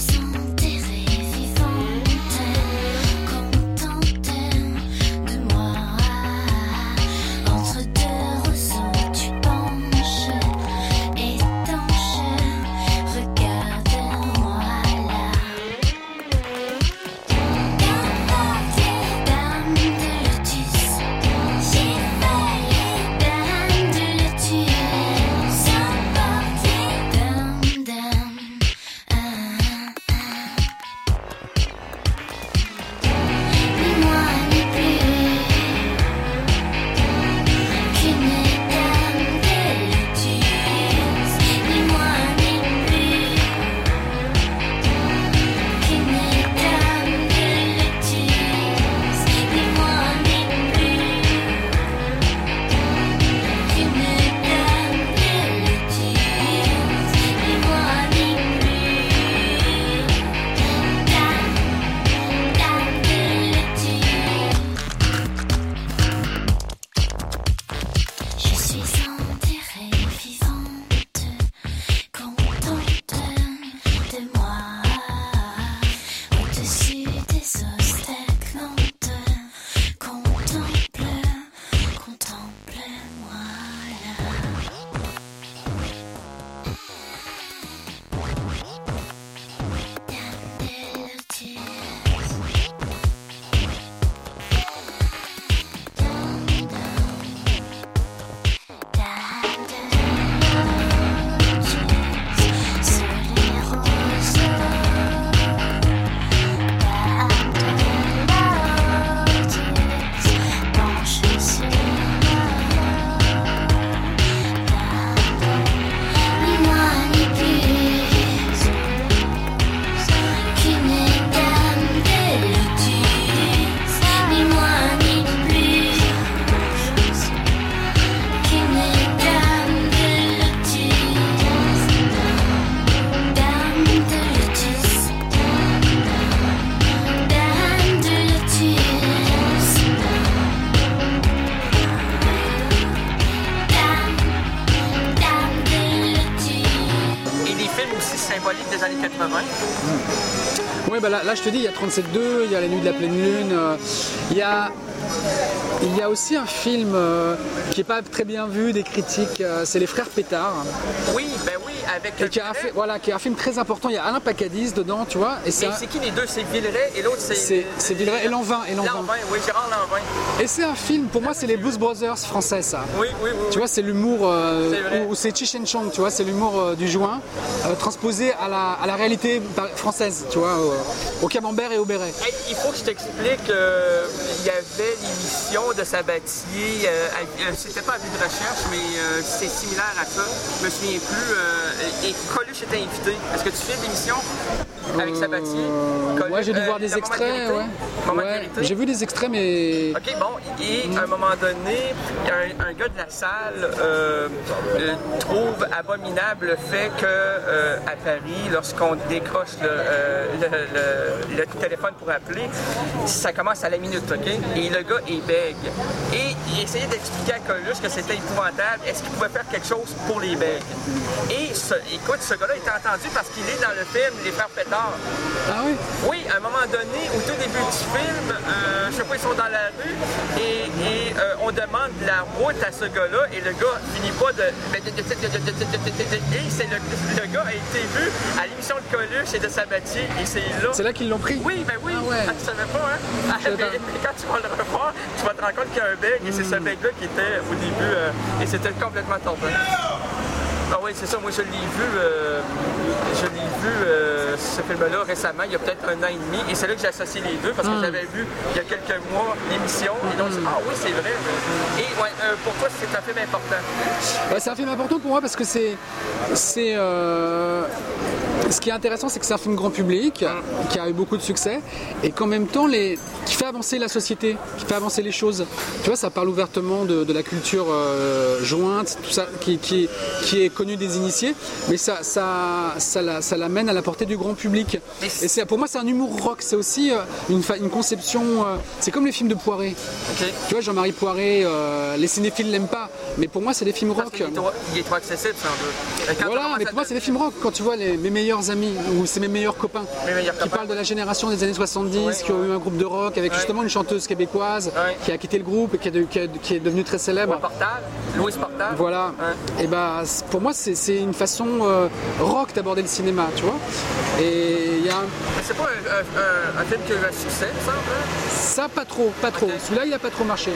bah là je te dis, il y a 37.2, il y a La Nuit de la pleine lune, il y a aussi un film qui n'est pas très bien vu des critiques, c'est Les Frères Pétard. Oui, avec... Et qui est un film très important, il y a Alain Pacadis dedans, tu vois. Et c'est qui les deux? C'est Villeray et l'autre c'est... C'est Villeray et Lanvin. Oui, Gérard Lanvin. Et c'est un film, pour moi c'est les Blues Brothers français ça. Oui. Tu vois, c'est l'humour, où c'est Cheech and Chong, tu vois, c'est l'humour du joint, transposé à la réalité française, tu vois, au camembert et au béret. Hey, il faut que je t'explique, il y avait l'émission de Sabatier, c'était pas à vue de recherche, mais c'est similaire à ça, je me souviens plus, et Coluche était invité. Est-ce que tu fais l'émission avec Sabatier? Ouais, j'ai dû voir des extraits, ouais. J'ai vu des extraits, mais... Ok, bon, et à un moment donné, un gars de la salle trouve abominable le fait que à Paris, lorsqu'on décroche le téléphone pour appeler, ça commence à la minute, ok? Et le gars est bègue. Et il essayait d'expliquer à Coluche que c'était épouvantable. Est-ce qu'il pouvait faire quelque chose pour les bègues? Et écoute, ce gars-là était entendu parce qu'il est dans le film Les Frères Pétard. Ah oui? Oui, à un moment donné, au tout début du film, je sais pas, ils sont dans la rue et on demande la route à ce gars-là et le gars finit pas de... Et c'est le gars a été vu à l'émission de Coluche et de Sabatier et c'est là... C'est là qu'ils l'ont pris? Oui, ben oui. Ah ouais. Tu savais pas, hein? Mais quand tu vas le revoir, tu vas te rendre compte qu'il y a un bec et c'est ce bec-là qui était au début et c'était complètement torpé. Ah oui, c'est ça, moi je l'ai vu ce film-là récemment, il y a peut-être 1 an et demi, et c'est là que j'ai associé les deux, parce que j'avais vu il y a quelques mois l'émission, et donc ah oui, c'est vrai. Et ouais, pour toi, c'est un film important. Ouais, c'est un film important pour moi parce que ce qui est intéressant, c'est que c'est un film grand public, qui a eu beaucoup de succès, et qu'en même temps, qui fait avancer la société, qui fait avancer les choses. Tu vois, ça parle ouvertement de la culture jointe, tout ça, qui est connu des initiés, mais ça l'amène à la portée du grand public. Et pour moi, c'est un humour rock, c'est aussi une conception, c'est comme les films de Poiré. Okay. Tu vois, Jean-Marie Poiré, les cinéphiles l'aiment pas, mais pour moi, c'est des films rock. Il est trop accessible, ça, un peu. Voilà, mais pour moi, c'est des films rock. Quand tu vois mes meilleurs amis, ou c'est mes meilleurs copains, qui parlent de la génération des années 70, qui ont eu un groupe de rock avec justement une chanteuse québécoise qui a quitté le groupe et qui est devenue très célèbre. Louise Portal. Voilà. Et bah, pour moi, c'est une façon rock d'aborder le cinéma, tu vois. Et il y a Mais c'est pas un film qui a eu un succès, ça, hein? Ça, pas trop. Okay. Celui-là, il a pas trop marché.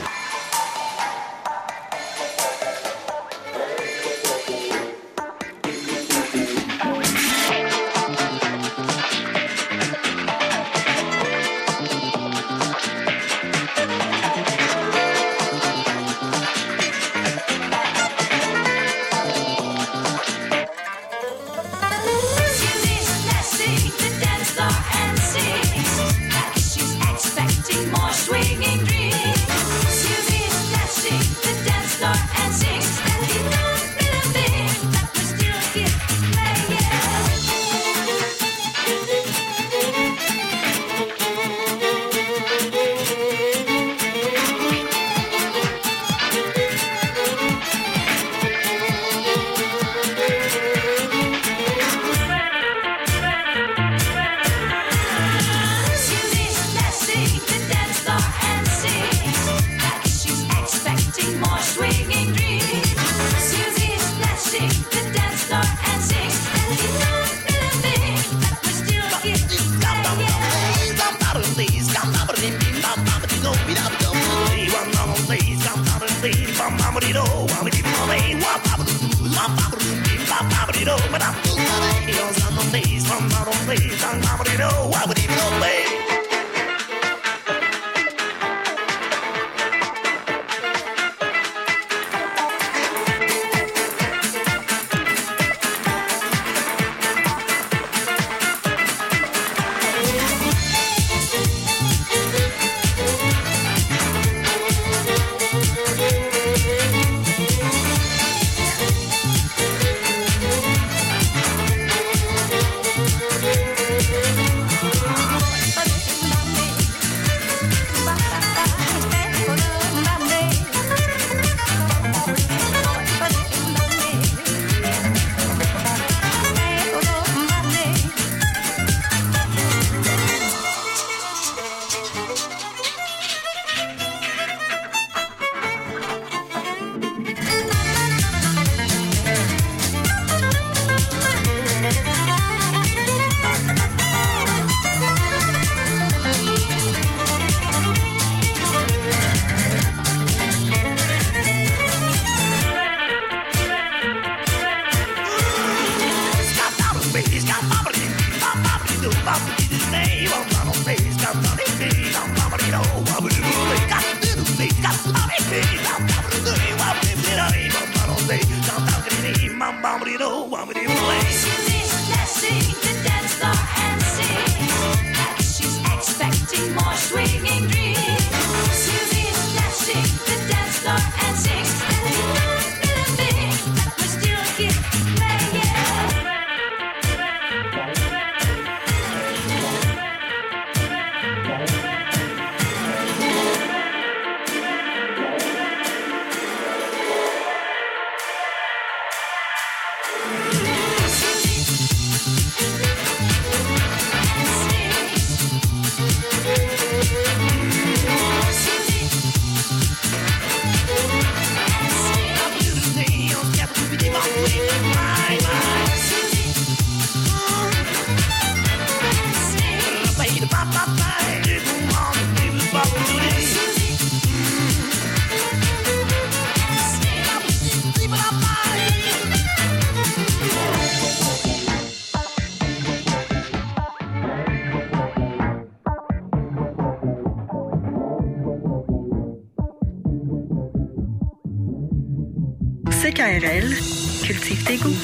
CKRL, cultive tes goûts.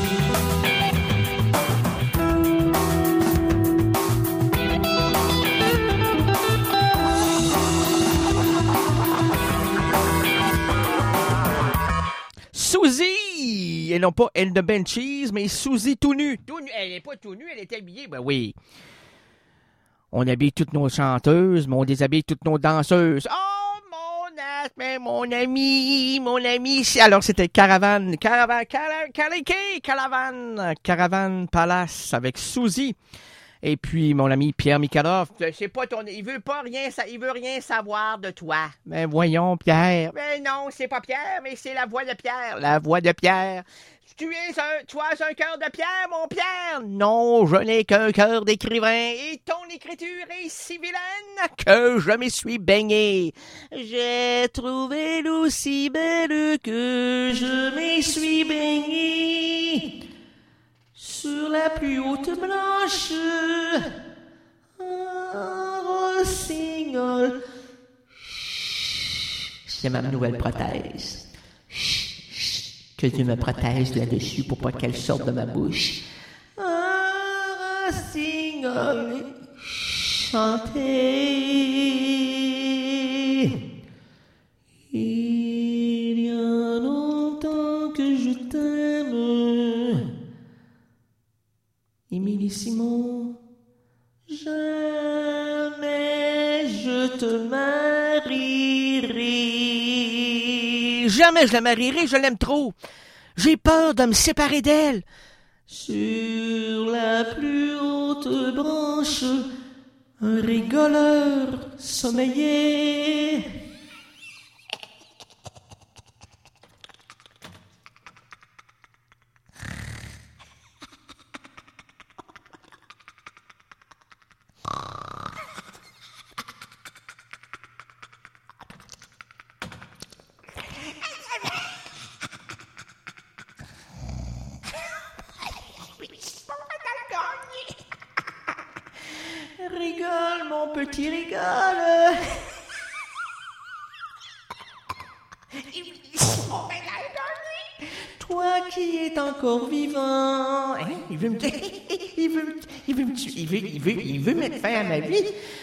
Suzy! Et non pas Elle de Benchies, mais Suzy tout nu. Tout nu. Elle n'est pas tout nue, elle est habillée. Ben oui. On habille toutes nos chanteuses, mais on déshabille toutes nos danseuses. Oh! Mais mon ami, alors c'était Caravane Palace avec Suzy. Et puis mon ami Pierre Mikhalov, c'est pas il veut rien savoir de toi. Mais voyons Pierre. Mais non, c'est pas Pierre, mais c'est la voix de Pierre. La voix de Pierre. Tu as un cœur de pierre, mon Pierre? Non, je n'ai qu'un cœur d'écrivain, et ton écriture est si vilaine que je m'y suis baigné. J'ai trouvé l'eau si belle que je m'y suis baigné. Sur la plus haute branche, un rossignol. C'est ma nouvelle prothèse. Que Dieu me protège là-dessus pour pas qu'elle sorte de ma bouche. Un rossignol chantait. Il y a longtemps que je t'aime. Émilie Simon, jamais je te marierai. Jamais je la marierai, je l'aime trop. J'ai peur de me séparer d'elle. Sur la plus haute branche, un rigoleur sommeillait. Rigole, mon petit rigole. Toi qui es encore vivant. Hein? Il veut mettre fin à ma vie.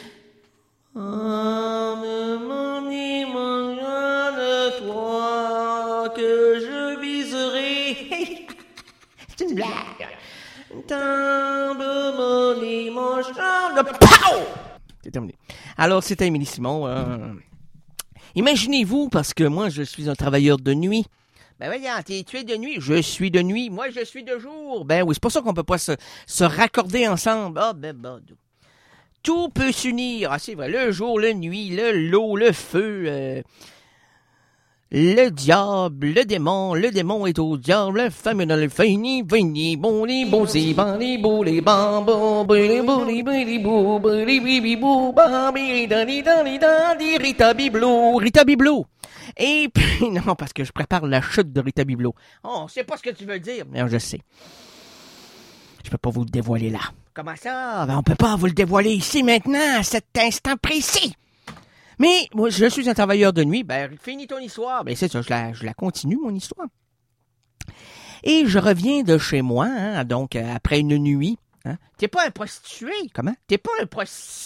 De toi que je viserai. C'est une blague. Tant de monnaie, mon chant de pow! C'est terminé. Alors, c'était Émilie Simon. Imaginez-vous, parce que moi, je suis un travailleur de nuit. Ben voyons, tu es de nuit, je suis de nuit, moi je suis de jour. Ben oui, c'est pour ça qu'on peut pas se raccorder ensemble. Ah ben tout peut s'unir. Ah c'est vrai, le jour, la nuit, l'eau, le feu, le diable, le démon est au diable, la femme est dans le fini, bon les bons, c'est bon les beaux, les bambos, les beaux, les bibou, les bibibou, Rita Biblo. Et puis, non, parce que je prépare la chute de Rita Biblo. Oh, c'est pas ce que tu veux dire. Non, je sais. Je peux pas vous le dévoiler là. Comment ça? Ben, on peut pas vous le dévoiler ici, maintenant, à cet instant précis. Mais, moi, je suis un travailleur de nuit. Ben, finis ton histoire. Ben, c'est ça, je la continue, mon histoire. Et je reviens de chez moi, hein, donc après une nuit. Hein. T'es pas un prostitué, comment? T'es pas un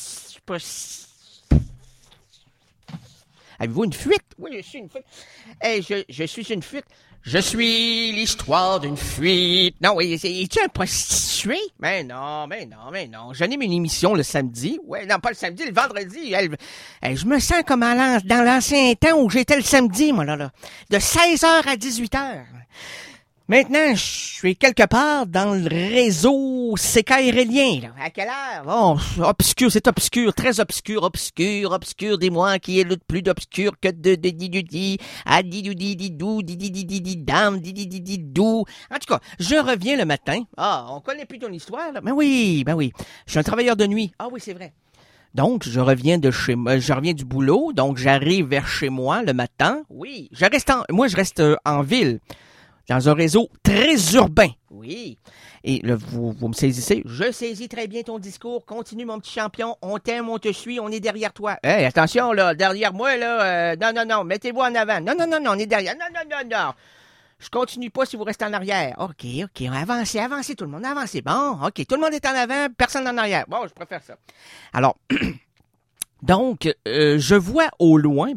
Avez-vous une fuite? Oui, je suis une fuite. Hey, je suis une fuite. Je suis l'histoire d'une fuite. Non, oui, es-tu un prostitué? Mais non. J'anime une émission le samedi. Ouais, non, pas le samedi, le vendredi. Je me sens comme dans l'ancien temps où j'étais le samedi, moi, là. De 16h à 18h. Maintenant, je suis quelque part dans le réseau sécairélien, là. À quelle heure? Oh, obscur, c'est obscur, très obscur, dis-moi, qui est le plus d'obscur que de di-du-di, ah, di-du-di-di-dou, di-di-di-di-dam, di-di-di-di-dou. En tout cas, je reviens le matin. Ah, on connaît plus ton histoire, là. Ben oui. Je suis un travailleur de nuit. Ah oui, c'est vrai. Donc, je reviens du boulot, donc j'arrive vers chez moi le matin. Oui, je reste en ville. Dans un réseau très urbain. Oui. Et là, vous me saisissez. Je saisis très bien ton discours. Continue, mon petit champion. On t'aime, on te suit, on est derrière toi. Hey, attention, là, derrière moi, là. Non. Mettez-vous en avant. Non, on est derrière. Non. Je continue pas si vous restez en arrière. OK. Avancez, tout le monde. Avancez. Bon, OK. Tout le monde est en avant, personne en arrière. Bon, je préfère ça. Alors, donc, je vois au loin,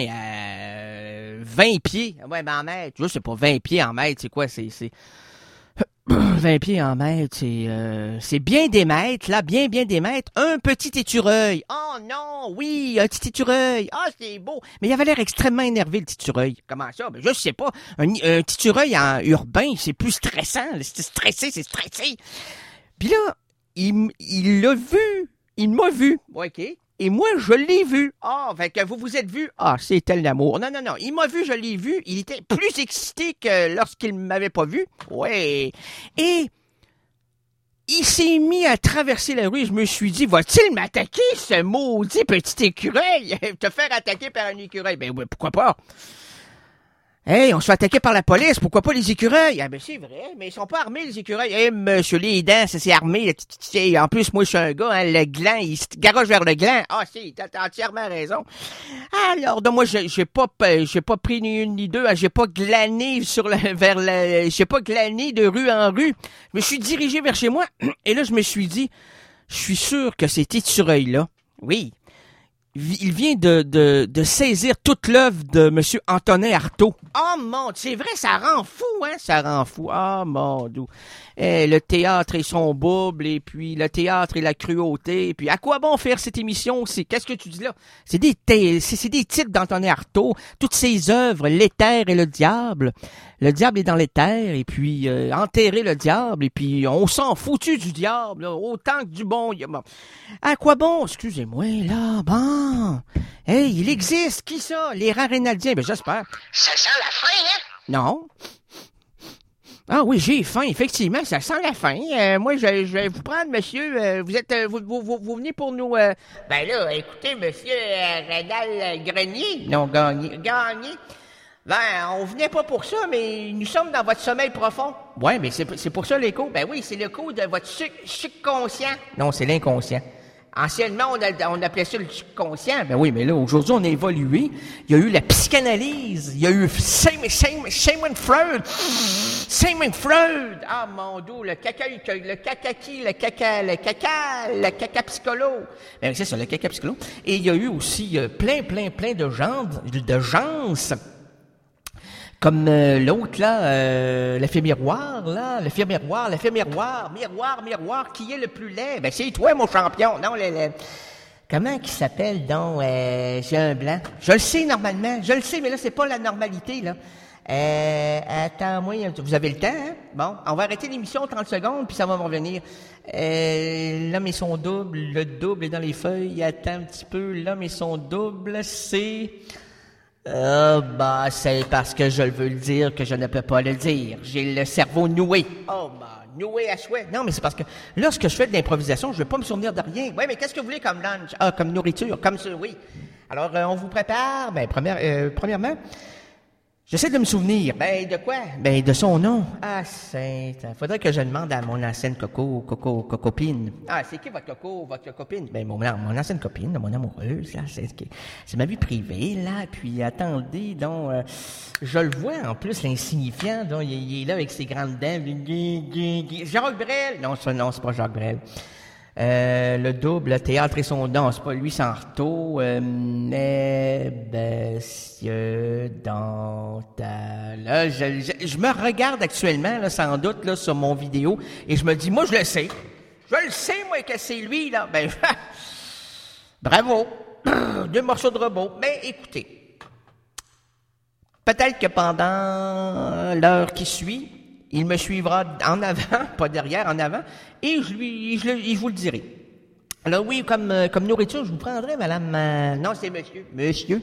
20 pieds. Ouais, ben en mètre. Je sais pas, 20 pieds en mètre, c'est quoi? C'est 20 pieds en mètre, c'est bien des mètres, là, bien des mètres. Un petit écureuil. Oh non, oui, un petit écureuil. Ah, c'est beau. Mais il avait l'air extrêmement énervé, le petit écureuil. Comment ça? Ben, je sais pas. Un petit écureuil en urbain, c'est plus stressant. C'est stressé. Puis là, il l'a vu. Il m'a vu. OK. Et moi, je l'ai vu. Ah, fait que vous vous êtes vu. Ah, c'était l'amour. Non. Il m'a vu, je l'ai vu. Il était plus excité que lorsqu'il ne m'avait pas vu. Ouais. Et il s'est mis à traverser la rue. Je me suis dit, va-t-il m'attaquer, ce maudit petit écureuil? Te faire attaquer par un écureuil? Ben oui, pourquoi pas? Hey, on se fait attaquer par la police, pourquoi pas les écureuils? Ah ben c'est vrai, mais ils sont pas armés les écureuils. Hey, monsieur les dents, ça c'est armé. En plus, moi je suis un gars, hein, le gland, il se garoche vers le gland. Ah si, t'as entièrement raison. Alors, donc moi j'ai pas pris ni une ni deux, hein, j'ai pas glané j'ai pas glané de rue en rue. Je me suis dirigé vers chez moi, et là je me suis dit, je suis sûr que cet écureuil-là, oui, il vient de saisir toute l'œuvre de Monsieur Antonin Artaud. Oh mon, c'est vrai, ça rend fou, hein? Ça rend fou. Ah mon Dieu. Le théâtre et son bouble, et puis le théâtre et la cruauté, et puis à quoi bon faire cette émission? Qu'est-ce que tu dis là? C'est des titres d'Antonin Artaud, toutes ses œuvres, l'éther et le diable. Le diable est dans l'éther, et puis enterrer le diable, et puis on s'en foutu du diable, là, autant que du bon. Bon. À quoi bon? Excusez-moi, là, bon. Hey, il existe, qui ça? Les rangs rénaldiens, ben j'espère. Ça sent la fin, hein? Non. Ah oui, j'ai faim, effectivement, ça sent la faim. Moi, je vais vous prendre, monsieur. Vous venez pour nous... Ben là, écoutez, monsieur Rénal Grenier. Non, Gagné. Ben, on venait pas pour ça, mais nous sommes dans votre sommeil profond. Ouais, mais c'est pour ça l'écho. Ben oui, c'est l'écho de votre subconscient. Non, c'est l'inconscient. Anciennement, on appelait ça le subconscient. Ben oui, mais là, aujourd'hui, on a évolué. Il y a eu la psychanalyse. Il y a eu Sigmund Freud. Sigmund Freud. Ah, mon Dieu, le caca psycholo. Ben c'est ça, le caca psycholo. Et il y a eu aussi plein de gens, comme l'autre, là, l'effet miroir, miroir, qui est le plus laid? Ben, c'est toi, mon champion. Non, comment qu'il s'appelle, donc, j'ai un blanc. Je le sais, normalement. Je le sais, mais là, c'est pas la normalité, là. Attends-moi, vous avez le temps, hein? Bon, on va arrêter l'émission 30 secondes, puis ça va me revenir. L'homme et son double, le double est dans les feuilles. Attends un petit peu, l'homme et son double, c'est... c'est parce que je veux le dire que je ne peux pas le dire. J'ai le cerveau noué. Noué à souhait. Non, mais c'est parce que lorsque je fais de l'improvisation, je ne veux pas me souvenir de rien. Oui, mais qu'est-ce que vous voulez comme lunch? Ah, comme nourriture, comme ça, oui. Alors, on vous prépare. Ben, premièrement, J'essaie de me souvenir. Ben, de quoi? Ben, de son nom. Ah, faudrait que je demande à mon ancienne copine. Ah, c'est qui votre copine? Ben, mon ancienne copine, mon amoureuse, là. C'est ma vie privée, là. Puis, attendez, donc, je le vois, en plus, l'insignifiant, donc, il est là avec ses grandes dents. Jacques Brel! Non, c'est pas Jacques Brel. Le double, le théâtre et son don, c'est pas lui, c'est Artaud. Monsieur là, je me regarde actuellement, là, sans doute, là, sur mon vidéo, et je me dis, moi, je le sais, moi, que c'est lui, là. Ben, bravo. 2 morceaux de robot. Mais écoutez, peut-être que pendant l'heure qui suit, il me suivra en avant, pas derrière, en avant, et je vous le dirai. Alors oui, comme nourriture, je vous prendrai, madame... non, c'est monsieur.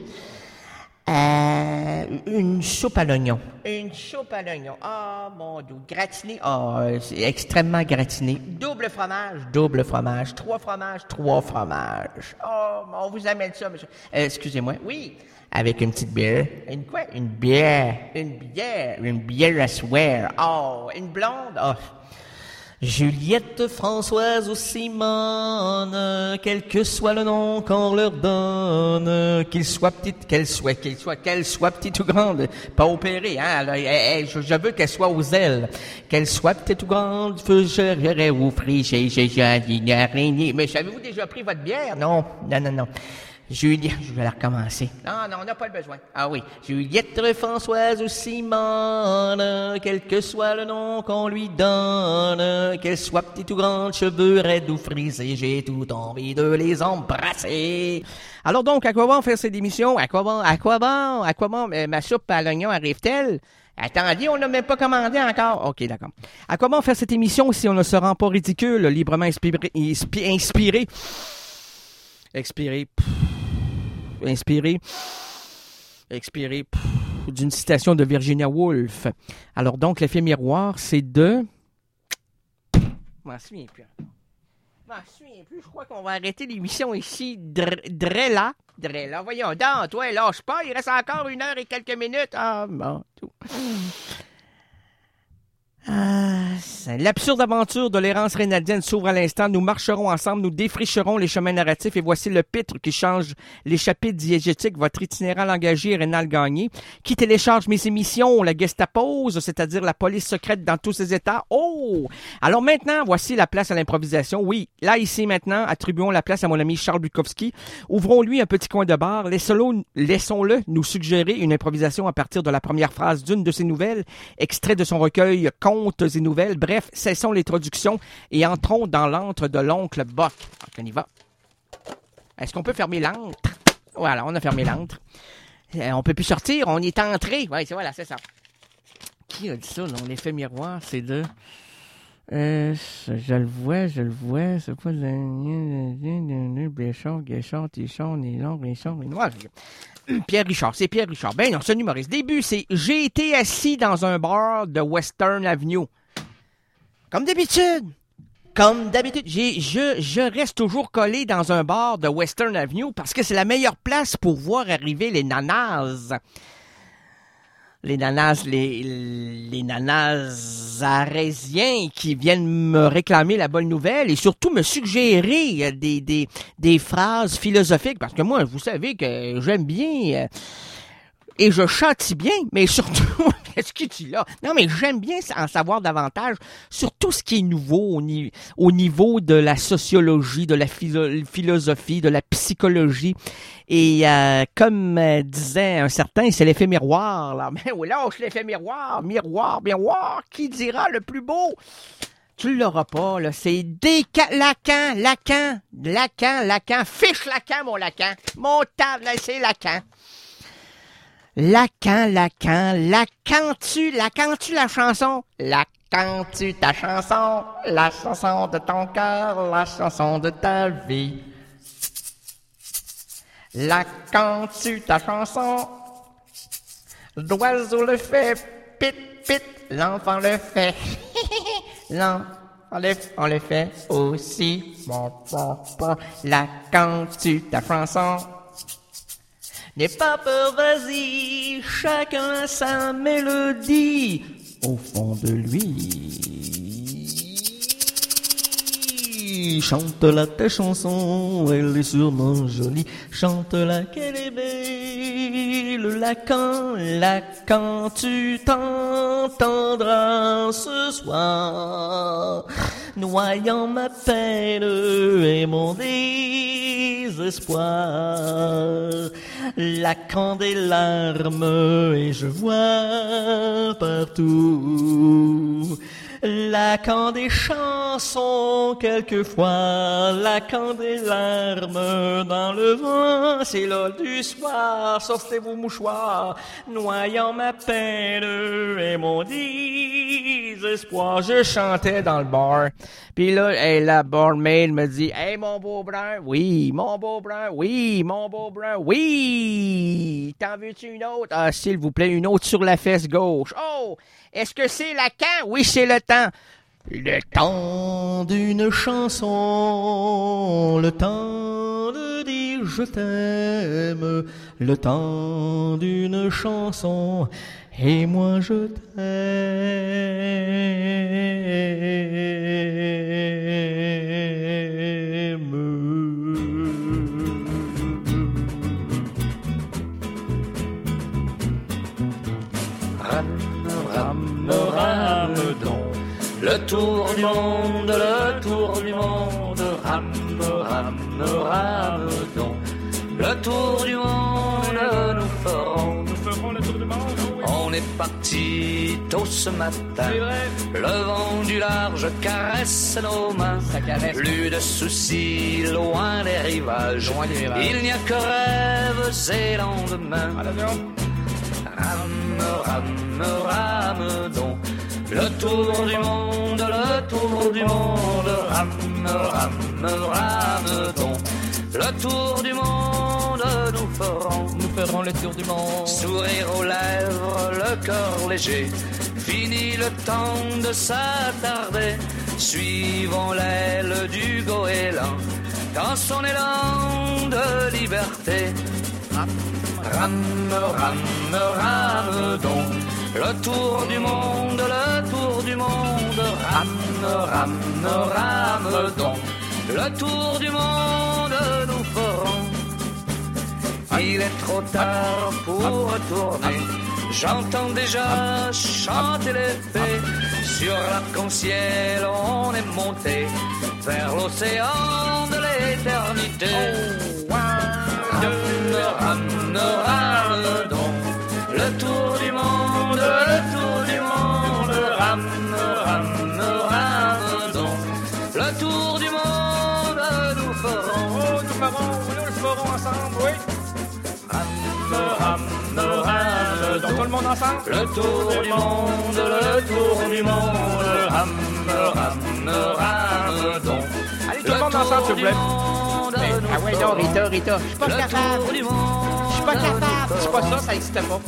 Une soupe à l'oignon. Une soupe à l'oignon. Ah, mon Dieu. Gratiné. Ah, c'est extrêmement gratiné. Double fromage. 3 fromages. Oh, on vous amène ça, monsieur. Excusez-moi. Oui. Avec une petite bière. Une quoi? Une bière à swear. Oh, une blonde. Oh. Juliette, Françoise ou Simone, quel que soit le nom qu'on leur donne, qu'elle soit petite ou grande, pas opérée, hein, je veux qu'elle soit aux ailes, qu'elle soit petite ou grande, je vous prie, j'ai araignée. Mais avez-vous déjà pris votre bière? Non. Juliette, je vais la recommencer. Non, on n'a pas le besoin. Ah oui. Juliette, Françoise ou Simone, quel que soit le nom qu'on lui donne, qu'elle soit petite ou grande, cheveux raides ou frisés, j'ai tout envie de les embrasser. Alors donc, à quoi bon faire cette émission? À quoi bon, ma soupe à l'oignon arrive-t-elle? Attendez, on n'a même pas commandé encore. OK, d'accord. À quoi bon faire cette émission si on ne se rend pas ridicule, librement inspiré? Expirer d'une citation de Virginia Woolf. Alors donc, l'effet miroir, c'est de... Je m'en souviens plus. Je crois qu'on va arrêter l'émission ici. Drella. Voyons donc, toi, lâche pas. Il reste encore 1 heure et quelques minutes. Ah, bon, tout. L'absurde aventure de l'errance rénaldienne s'ouvre à l'instant. Nous marcherons ensemble, nous défricherons les chemins narratifs et voici le pitre qui change les chapitres diégétiques. Votre itinéraire engagé, Rénal Gagné, qui télécharge mes émissions, la Gestapose, c'est-à-dire la police secrète dans tous ses états. Oh! Alors maintenant, voici la place à l'improvisation. Oui, là, ici, maintenant, attribuons la place à mon ami Charles Bukowski. Ouvrons-lui un petit coin de bar. Laissons-le nous suggérer une improvisation à partir de la première phrase d'une de ses nouvelles, extrait de son recueil Contes et nouvelles. Bref, cessons les traductions et entrons dans l'antre de l'oncle Bock. Donc, on y va. Est-ce qu'on peut fermer l'antre? Voilà, on a fermé l'antre. On peut plus sortir, on y est entré. Oui, voilà, c'est ça. Qui a dit ça, non? L'effet miroir, c'est de... je le vois, c'est pas de... Béchard, Guéchard, Tichard, Nélon, Richard, Noir. Pierre Richard, c'est Pierre Richard. Ben non, c'est un humoriste. Début, c'est « J'ai été assis dans un bar de Western Avenue. » Comme d'habitude, je reste toujours collé dans un bar de Western Avenue parce que c'est la meilleure place pour voir arriver les nanas. Les nanas arésiens qui viennent me réclamer la bonne nouvelle et surtout me suggérer des phrases philosophiques parce que moi, vous savez que j'aime bien et je châtie bien, mais surtout, qu'est-ce qu'il dit là? Non, mais j'aime bien en savoir davantage sur tout ce qui est nouveau au niveau de la sociologie, de la philosophie, de la psychologie. Et comme disait un certain, c'est l'effet miroir, là. Mais oui, lâche l'effet miroir, qui dira le plus beau? Tu l'auras pas, là. C'est Lacan, fiche Lacan, mon Lacan. Mon table, c'est Lacan. Lacan-tu la chanson? Lacan-tu ta chanson? La chanson de ton cœur, la chanson de ta vie. Lacan-tu ta chanson? L'oiseau le fait, pit, pit, l'enfant le fait. On le fait aussi. Lacan-tu ta chanson? N'aie pas peur, vas-y, chacun a sa mélodie au fond de lui. Chante-la ta chanson, elle est sûrement jolie. Chante-la qu'elle est belle. La quand tu t'entendras ce soir, noyant ma peine et mon désespoir. La quand des larmes et je vois partout. La quand des chansons quelquefois, la quand des larmes dans le vent, c'est l'heure du soir, sortez vos mouchoirs, noyant ma peine et mon désespoir. Je chantais dans le bar, puis là, la barmaid me dit, hey mon beau brun, oui, mon beau brun, oui, mon beau brun, oui, t'en veux-tu une autre? Ah, s'il vous plaît, une autre sur la fesse gauche. Oh! Est-ce que c'est Lacan? Oui, c'est le temps. Le temps d'une chanson, le temps de dire je t'aime, le temps d'une chanson, et moi je Rame donc, le tour du monde, rame donc, le tour du monde, nous ferons le tour du monde, oui. On est parti tôt ce matin, le vent du large caresse nos mains, plus de soucis, loin des rivages, il n'y a que rêves et lendemains. Rame donc, le tour du monde, rame donc, le tour du monde, nous ferons le tour du monde. Sourire aux lèvres, le cœur léger, fini le temps de s'attarder, suivons l'aile du goéland, dans son élan de liberté. Rame donc, le tour du monde, rame donc, le tour du monde, nous ferons. Il est trop tard pour retourner, j'entends déjà chanter les fées, sur l'arc-en-ciel on est monté, vers l'océan de l'éternité. Rame donc, le tour du monde, rame donc, le tour du monde, nous ferons, nous le ferons ensemble, oui. Rame donc, tout le monde ensemble, le tour du monde, rame donc. Allez, tout le monde ensemble, s'il vous plaît. Ah ouais, non, Rita, je suis pas capable. C'est pas ça existe pas.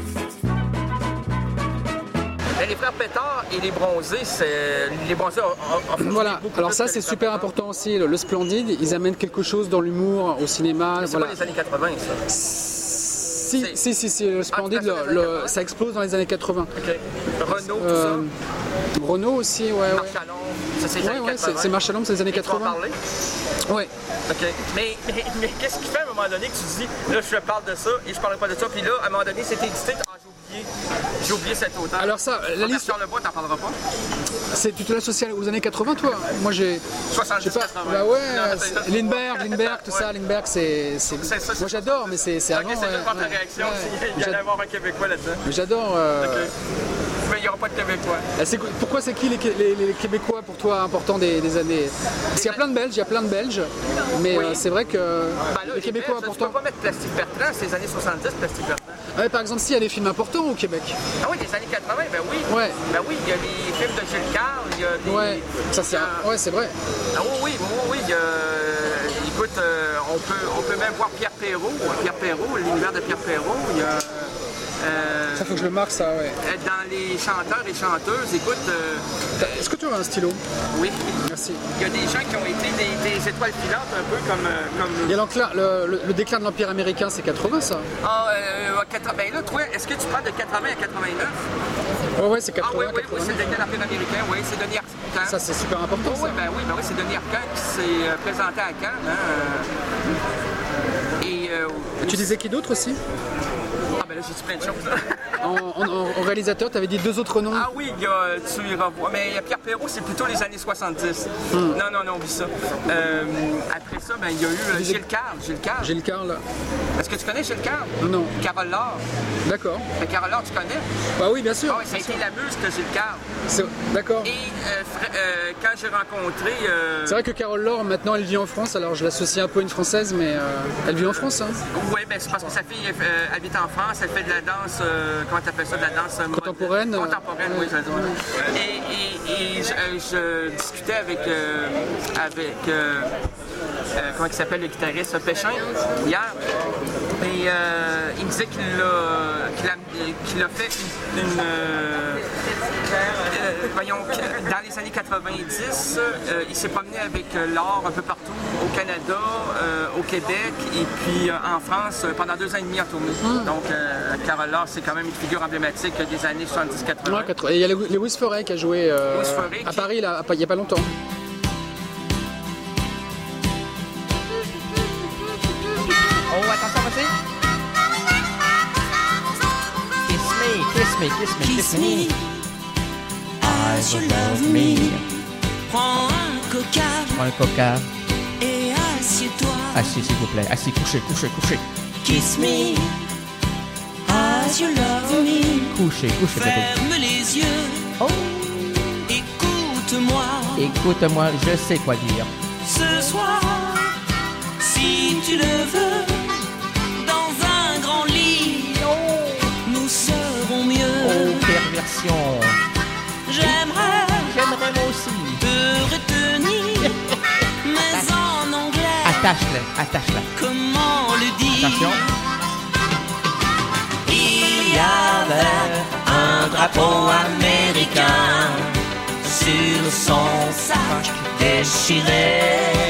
Les frères Pétard et les bronzés, voilà, alors ça c'est super important aussi, le Splendide, ils amènent quelque chose dans l'humour, au cinéma. Mais c'est pas les années 80 ça. Si, le Splendide, ça explose dans les années 80. Okay. Renault, tout ça. Renault aussi, ouais. Marchalon, ça c'est les années 80. C'est Marchalon, c'est les années 80. Tu vas en parler? Ouais. OK. Mais qu'est-ce qui fait à un moment donné que tu dis, là je parle de ça et je parlerai pas de ça, puis là, à un moment donné, c'est édité, j'ai oublié cet auteur. Alors ça, la liste... Sur le bois, t'en parleras pas? Tu te l'associes aux années 80, toi? Moi j'ai... 70, 80. Bah ouais, Lindbergh, tout ça, Lindbergh, c'est... Moi j'adore, mais c'est avant... Ok, c'est juste voir ta réaction, il y allait avoir un Québécois là-dedans. Mais j'adore... Mais il n'y aura pas de Québécois. Pourquoi c'est qui les Québécois pour toi importants des années? Parce qu'il y a plein de Belges, mais c'est vrai que les Québécois importants... Tu peux pas mettre Plastique Bertrand, c'est les années 70, Plastique Bertrand. Ouais, par exemple, s'il y a des films importants au Québec. Ah oui, des années 80, ben oui. Ouais. Ben oui, il y a les films de Gilles Carle, il y a des... Ouais, ça c'est... Ouais, c'est vrai. Ah oui, écoute, on peut même voir Pierre Perrault, l'univers de Pierre Perrault, il y a... Ça faut que je le marque, ça, ouais. Dans les chanteurs et chanteuses, écoute... Est-ce que tu as un stylo? Oui. Merci. Il y a des gens qui ont été des étoiles filantes, un peu comme... Il y a le déclin de l'Empire américain, c'est 80, ça? Ben là, toi, est-ce que tu parles de 80 à 89? Ouais, c'est 80. Oui, c'est le déclin de l'Empire américain, oui, c'est Denis Arcand. Ça, c'est super important, ça. Oui, c'est Denis Arcand qui s'est présenté à Cannes. Tu disais qui d'autre aussi? Ben là, j'ai dit plein de choses. En réalisateur, tu avais dit 2 autres noms? Ah oui, tu y revois. Mais Pierre Perrault, c'est plutôt les années 70. Non, oublie ça. Après ça, il y a eu Gilles Carle. Gilles Carle. Est-ce que tu connais Gilles Carle? Non. Carole Laure. D'accord. Carole Laure, tu connais? Bah oui, bien sûr. Ah oui, ça a été la muse de Gilles Carle. D'accord. Et quand j'ai rencontré... C'est vrai que Carole Laure, maintenant, elle vit en France. Alors, je l'associe un peu à une Française, mais elle vit en France, hein? Oui, c'est parce que sa fille habite en France. Elle fait de la danse... comment tu appelles ça? De la danse... Contemporaine? Contemporaine, oui, ça dit. Et je discutais avec comment il s'appelle, le guitariste Péchin, hier. Et il me disait qu'il a fait dans les années 90, il s'est promené avec l'art un peu partout, au Canada, au Québec et puis en France pendant 2 ans et demi en tournée. Donc, Carole Laure, c'est quand même une figure emblématique des années 70-80. Ouais, et il y a Lewis Forêt qui a joué à Paris là, il n'y a pas longtemps. Oh, attention, vas-y. Kiss me. As you love me. Prends un coca. Et assieds-toi. Assis, s'il vous plaît. Assis, couché. Kiss me. As you love me. Couché. Ferme les yeux. Oh. Écoute-moi, je sais quoi dire. Ce soir, si tu le veux, dans un grand lit, nous serons mieux. Oh, perversion. J'aimerais moi aussi te retenir, mais en anglais. Attache-la. Comment le dire? Attention. Il y avait un drapeau américain sur son sac déchiré,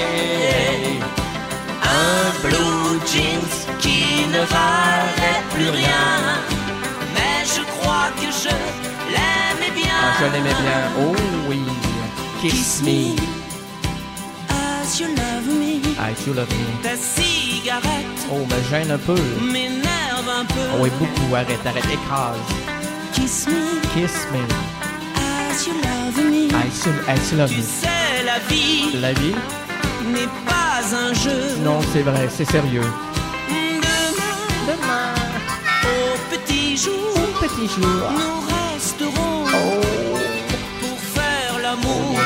un blue jeans qui ne valait plus rien, mais je crois que je l'aimais bien. Je l'aimais bien, oh oui. Kiss me. As you love me. Ta cigarette. Oh, me gêne un peu. M'énerve un peu. Oh oui, beaucoup, arrête, écrase. Kiss me. As you love me. I love tu me. sais, la vie n'est pas un jeu. Non, c'est vrai, c'est sérieux. Demain, au petit jour, nous resterons pour faire l'amour.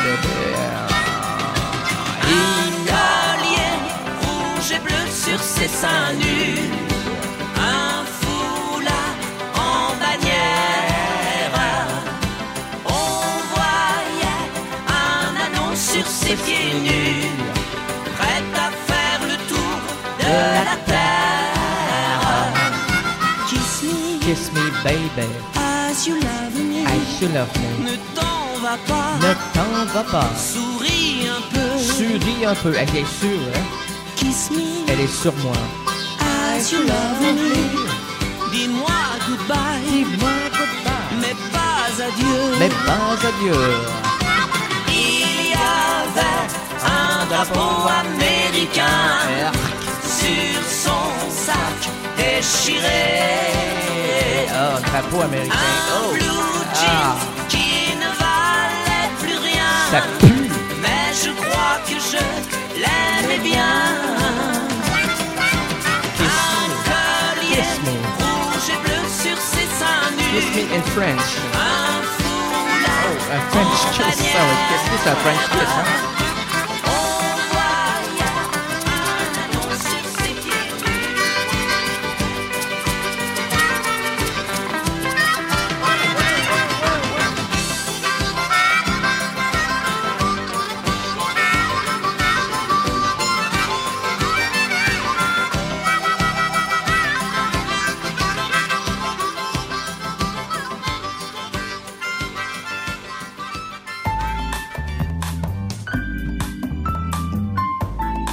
Un collier rouge et bleu sur ses seins nus, un foulard en bannière. Sur ses pieds nus, prête à faire le tour de la terre. Kiss me, baby. As you love me. Ne t'en va pas. Souris un peu. Elle est sûre, hein? Kiss me. Elle est sur moi. As you love me. Dis-moi goodbye. Mais pas adieu. Il y avait un drapeau américain sur son sac déchiré. Oh, drapeau américain. Un blue jeans qui ne valait plus rien. Ça pue. Mais je crois que je l'aimais bien. Un collier rouge et bleu sur ses seins nus. Kiss me in French. Un foulard. Oh, un French kiss. Ça va être kiss, un French kiss, hein?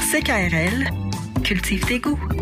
CKRL, cultive tes goûts.